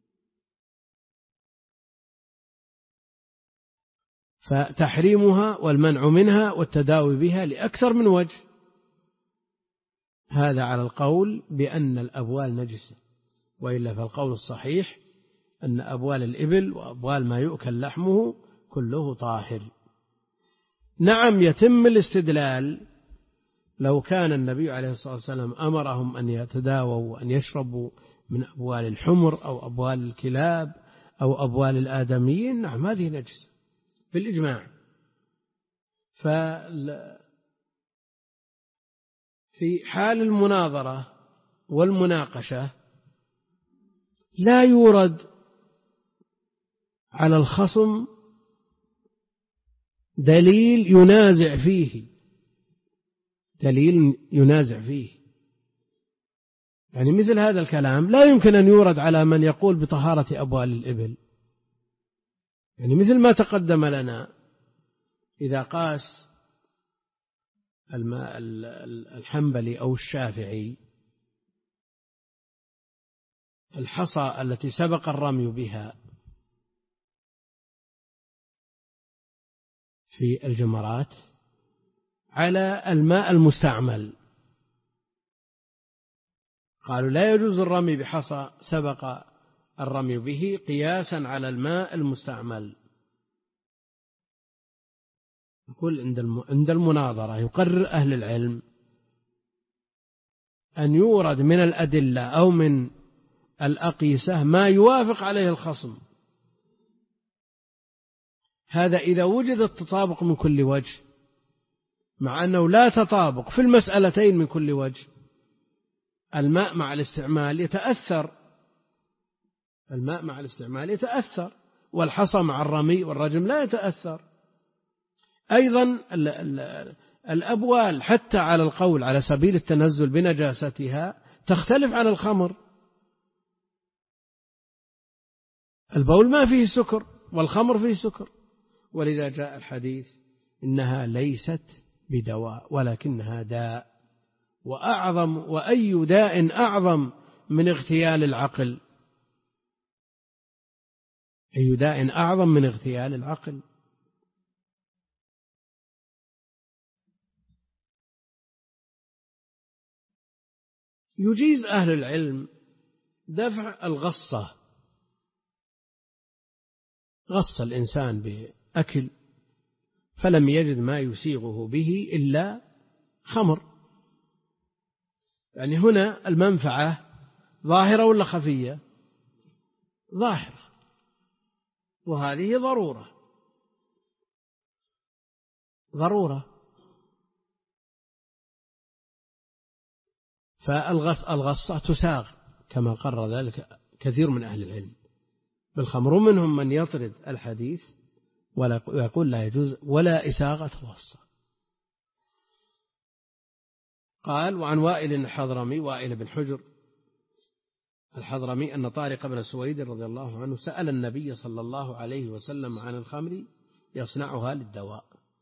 فتحريمها والمنع منها والتداوي بها لأكثر من وجه، هذا على القول بأن الأبوال نجسة. وإلا فالقول الصحيح أن أبوال الإبل وأبوال ما يؤكل لحمه كله طاهر. نعم يتم الاستدلال لو كان النبي عليه الصلاة والسلام أمرهم أن يتداووا وأن يشربوا من أبوال الحمر أو أبوال الكلاب أو أبوال الآدميين، نعم هذه نجسة بالإجماع. في حال المناظرة والمناقشة لا يورد على الخصم دليل ينازع فيه دليل ينازع فيه يعني مثل هذا الكلام لا يمكن أن يورد على من يقول بطهارة أبوال الإبل. يعني مثل ما تقدم لنا إذا قاس الحنبلي أو الشافعي الحصى التي سبق الرمي بها في الجمرات على الماء المستعمل، قالوا لا يجوز الرمي بحصى سبق الرمي به قياسا على الماء المستعمل. يقول عند المناظرة يقرر أهل العلم أن يورد من الأدلة أو من الأقيسة ما يوافق عليه الخصم. هذا إذا وجد التطابق من كل وجه، مع أنه لا تطابق في المسألتين من كل وجه. الماء مع الاستعمال يتأثر الماء مع الاستعمال يتأثر والحصى مع الرمي والرجم لا يتأثر. أيضا الأبوال حتى على القول على سبيل التنزل بنجاستها تختلف عن الخمر. البول ما فيه سكر والخمر فيه سكر، ولذا جاء الحديث إنها ليست بدواء ولكنها داء، وأعظم وأي داء أعظم من اغتيال العقل أي داء أعظم من اغتيال العقل. يجيز أهل العلم دفع الغصة، غص الإنسان بأكل فلم يجد ما يسيغه به إلا خمر، يعني هنا المنفعة ظاهرة ولا خفية؟ ظاهرة، وهذه ضرورة ضرورة فالغصة تساغ كما قرر ذلك كثير من أهل العلم بالخمر، ومنهم من يطرد الحديث ويقول لا يجوز ولا إساغة الغصة. قال وعن وائل الحضرمي وائل بن حجر الحضرمي أن طارق بن سويد رضي الله عنه سأل النبي صلى الله عليه وسلم عن الخمر يصنعها للدواء،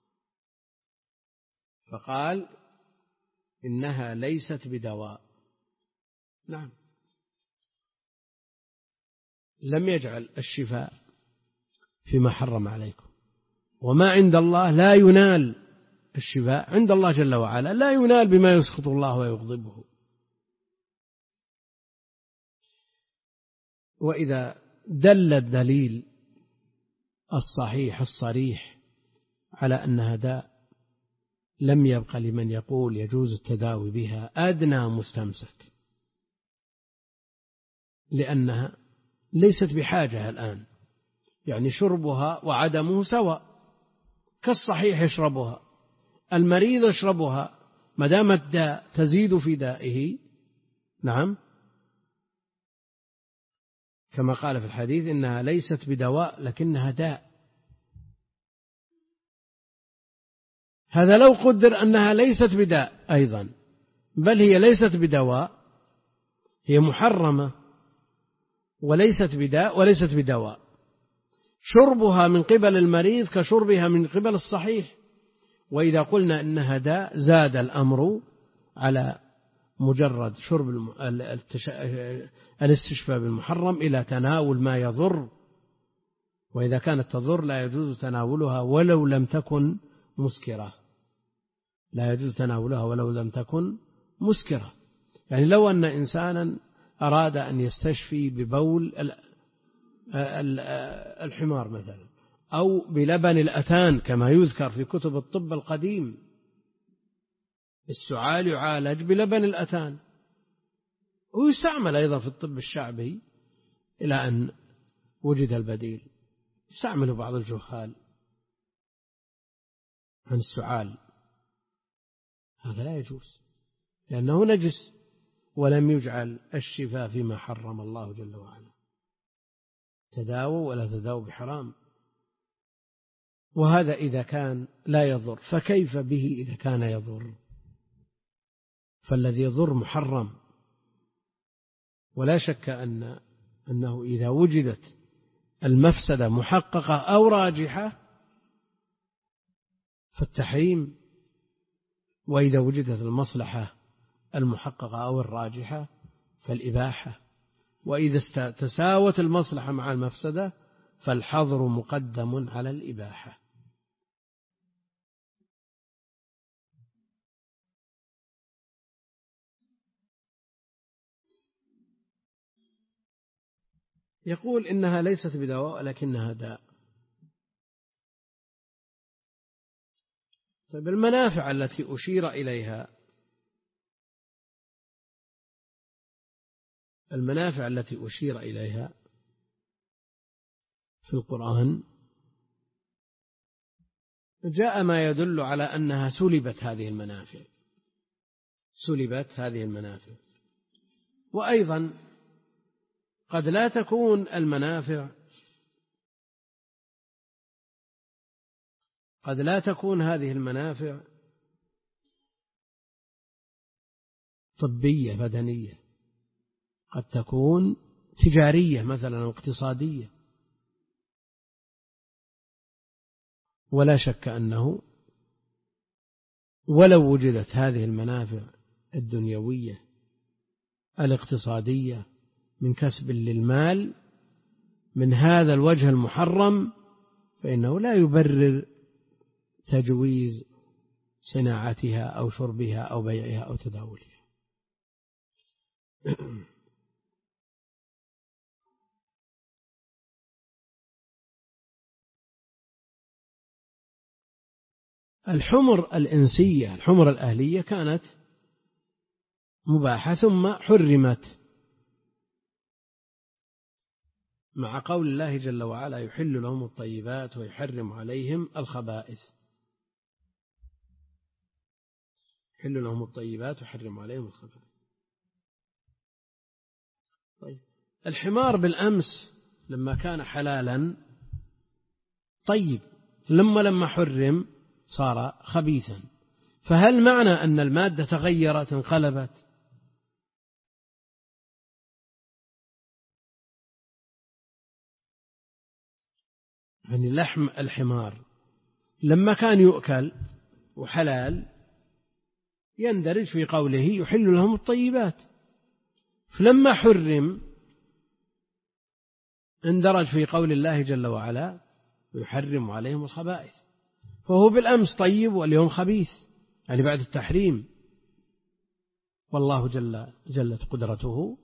فقال إنها ليست بدواء. نعم، لم يجعل الشفاء فيما حرم عليكم، وما عند الله لا ينال الشفاء عند الله جل وعلا لا ينال بما يسخط الله ويغضبه. وإذا دل الدليل الصحيح الصريح على أنها داء لم يبق لمن يقول يجوز التداوي بها أدنى مستمسك، لأنها ليست بحاجة الآن، يعني شربها وعدمه سواء، كالصحيح يشربها المريض يشربها ما دام الداء تزيد في دائه. نعم، كما قال في الحديث إنها ليست بدواء لكنها داء. هذا لو قدر أنها ليست بداء أيضا، بل هي ليست بدواء، هي محرمة وليست بداء وليست بدواء، شربها من قبل المريض كشربها من قبل الصحيح. وإذا قلنا إنها داء زاد الأمر على مجرد شرب الاستشفاء بالمحرم إلى تناول ما يضر، وإذا كانت تضر لا يجوز تناولها ولو لم تكن مسكرة لا يجوز تناولها ولو لم تكن مسكرة. يعني لو أن إنسانا أراد أن يستشفي ببول الحمار مثلا، أو بلبن الأتان كما يذكر في كتب الطب القديم، السعال يعالج بلبن الأتان، ويستعمل أيضا في الطب الشعبي إلى أن وجد البديل. يستعمل بعض الجهال عن السعال، هذا لا يجوز لأنه نجس، ولم يجعل الشفاء فيما حرم الله جل وعلا. تداووا ولا تداووا بحرام. وهذا إذا كان لا يضر، فكيف به إذا كان يضر؟ فالذي يضر محرم. ولا شك أن أنه إذا وجدت المفسدة محققة أو راجحة فالتحريم، وإذا وجدت المصلحة المحققة أو الراجحة فالإباحة، وإذا تساوت المصلحة مع المفسدة فالحظر مقدم على الإباحة. يقول إنها ليست بدواء لكنها داء. طيب المنافع التي أشير إليها، المنافع التي أشير إليها في القرآن جاء ما يدل على أنها سلبت هذه المنافع، سلبت هذه المنافع. وأيضا قد لا تكون المنافع قد لا تكون هذه المنافع طبية بدنية، قد تكون تجارية مثلا أو اقتصادية. ولا شك أنه ولو وجدت هذه المنافع الدنيوية الاقتصادية من كسب للمال من هذا الوجه المحرم، فإنه لا يبرر تجويز صناعتها أو شربها أو بيعها أو تداولها. الحمر الإنسية، الحمر الأهلية كانت مباحة ثم حرمت مع قول الله جل وعلا يحل لهم الطيبات ويحرم عليهم الخبائث. يحل لهم الطيبات ويحرم عليهم الخبائث. طيب الحمار بالأمس لما كان حلالا طيب، لما لما حرم صار خبيثا، فهل معنى أن المادة تغيرت انقلبت؟ يعني لحم الحمار لما كان يؤكل وحلال يندرج في قوله يحل لهم الطيبات، فلما حرم اندرج في قول الله جل وعلا يحرم عليهم الخبائث، فهو بالأمس طيب واليوم خبيث، يعني بعد التحريم. والله جل جلت قدرته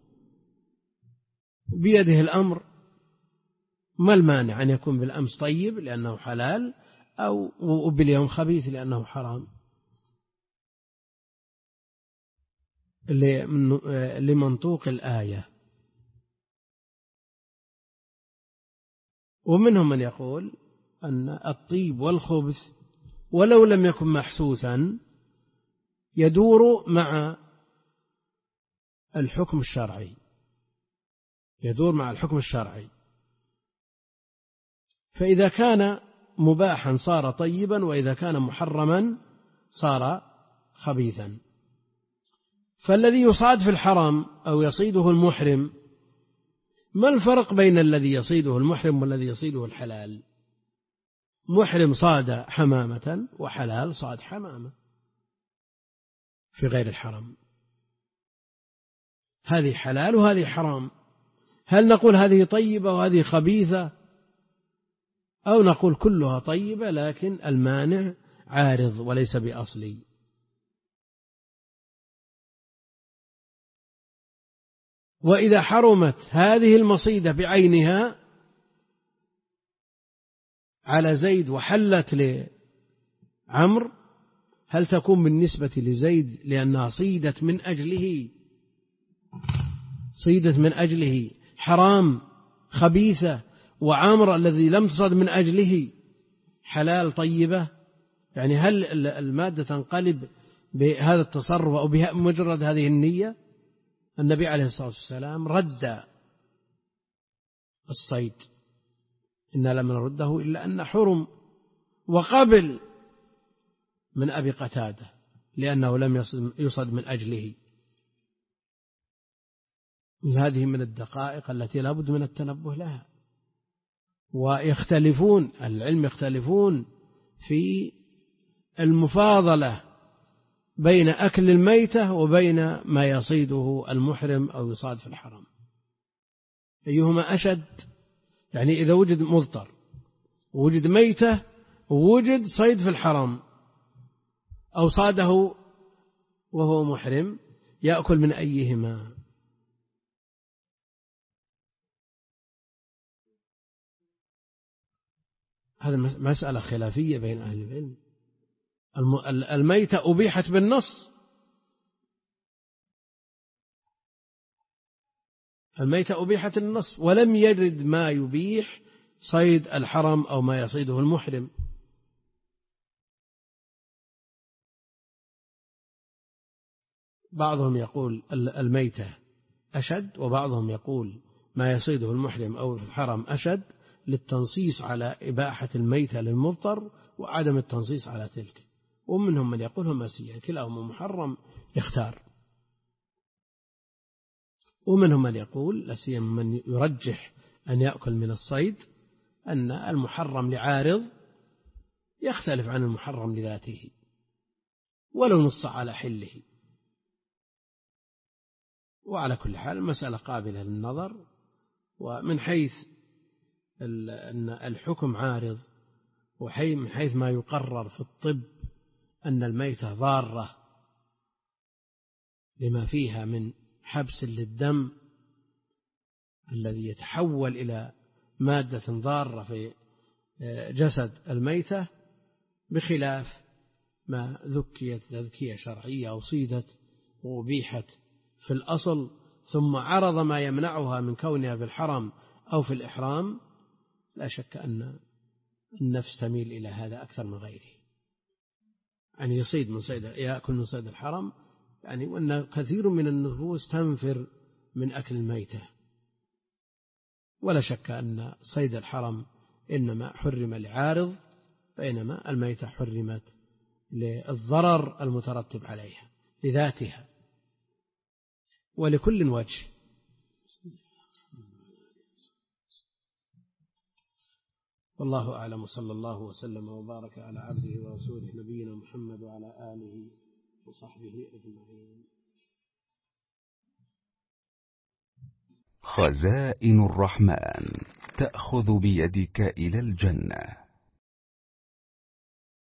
بيده الأمر، ما المانع أن يكون بالأمس طيب لأنه حلال أو باليوم خبيث لأنه حرام؟ لمنطوق الآية. ومنهم من يقول أن الطيب والخبث ولو لم يكن محسوسا يدور مع الحكم الشرعي، يدور مع الحكم الشرعي، فإذا كان مباحا صار طيبا، وإذا كان محرما صار خبيثا. فالذي يصاد في الحرام أو يصيده المحرم، ما الفرق بين الذي يصيده المحرم والذي يصيده الحلال؟ محرم صاد حمامة وحلال صاد حمامة في غير الحرم، هذه حلال وهذه حرام. هل نقول هذه طيبة وهذه خبيثة، أو نقول كلها طيبة لكن المانع عارض وليس بأصلي؟ وإذا حرمت هذه المصيدة بعينها على زيد وحلت لعمرو، هل تكون بالنسبة لزيد لأنها صيدت من أجله صيدت من أجله حرام خبيثة، وعمرو الذي لم تصد من أجله حلال طيبة؟ يعني هل المادة تنقلب بهذا التصرف أو بمجرد هذه النية؟ النبي عليه الصلاة والسلام رد الصيد، إنا لم نرده إلا أن حرم، وقبل من أبي قتادة لأنه لم يصد من أجله. هذه من الدقائق التي لا بد من التنبه لها. ويختلفون العلم يختلفون في المفاضلة بين أكل الميتة وبين ما يصيده المحرم أو يصاد في الحرم، أيهما أشد؟ يعني إذا وجد مضطر ووجد ميتة ووجد صيد في الحرم أو صاده وهو محرم، يأكل من أيهما؟ هذا مسألة خلافية بين أهل العلم. الميتة أبيحت بالنص، الميتة أبيحت النص، ولم يرد ما يبيح صيد الحرم أو ما يصيده المحرم. بعضهم يقول الميتة أشد، وبعضهم يقول ما يصيده المحرم أو في الحرم أشد، للتنصيص على إباحة الميتة للمضطر وعدم التنصيص على تلك. ومنهم من يقول هما سيئة كلاهما محرم يختار، ومنهم من يقول لا سيما من يرجح أن يأكل من الصيد أن المحرم لعارض يختلف عن المحرم لذاته ولو نص على حله. وعلى كل حال المسألة قابلة للنظر. ومن حيث أن الحكم عارض، ومن حيث ما يقرر في الطب أن الميتة ضارة لما فيها من حبس للدم الذي يتحول إلى مادة ضارة في جسد الميتة، بخلاف ما ذكيت تذكية شرعية أو صيدت وأبيحت في الأصل ثم عرض ما يمنعها من كونها في الحرم أو في الإحرام. لا شك أن النفس تميل إلى هذا أكثر من غيره، يعني يصيد من صيد يأكل من صيد الحرم، يعني وأن كثير من النفوس تنفر من أكل الميتة. ولا شك أن صيد الحرم إنما حرم لعارض، بينما الميتة حرمت للضرر المترتب عليها لذاتها. ولكل وجه. والله أعلم، صلى الله وسلم وبارك على عبده ورسوله نبينا محمد وعلى آله وصحبه أجمعين. خزائن الرحمن تأخذ بيدك إلى الجنة.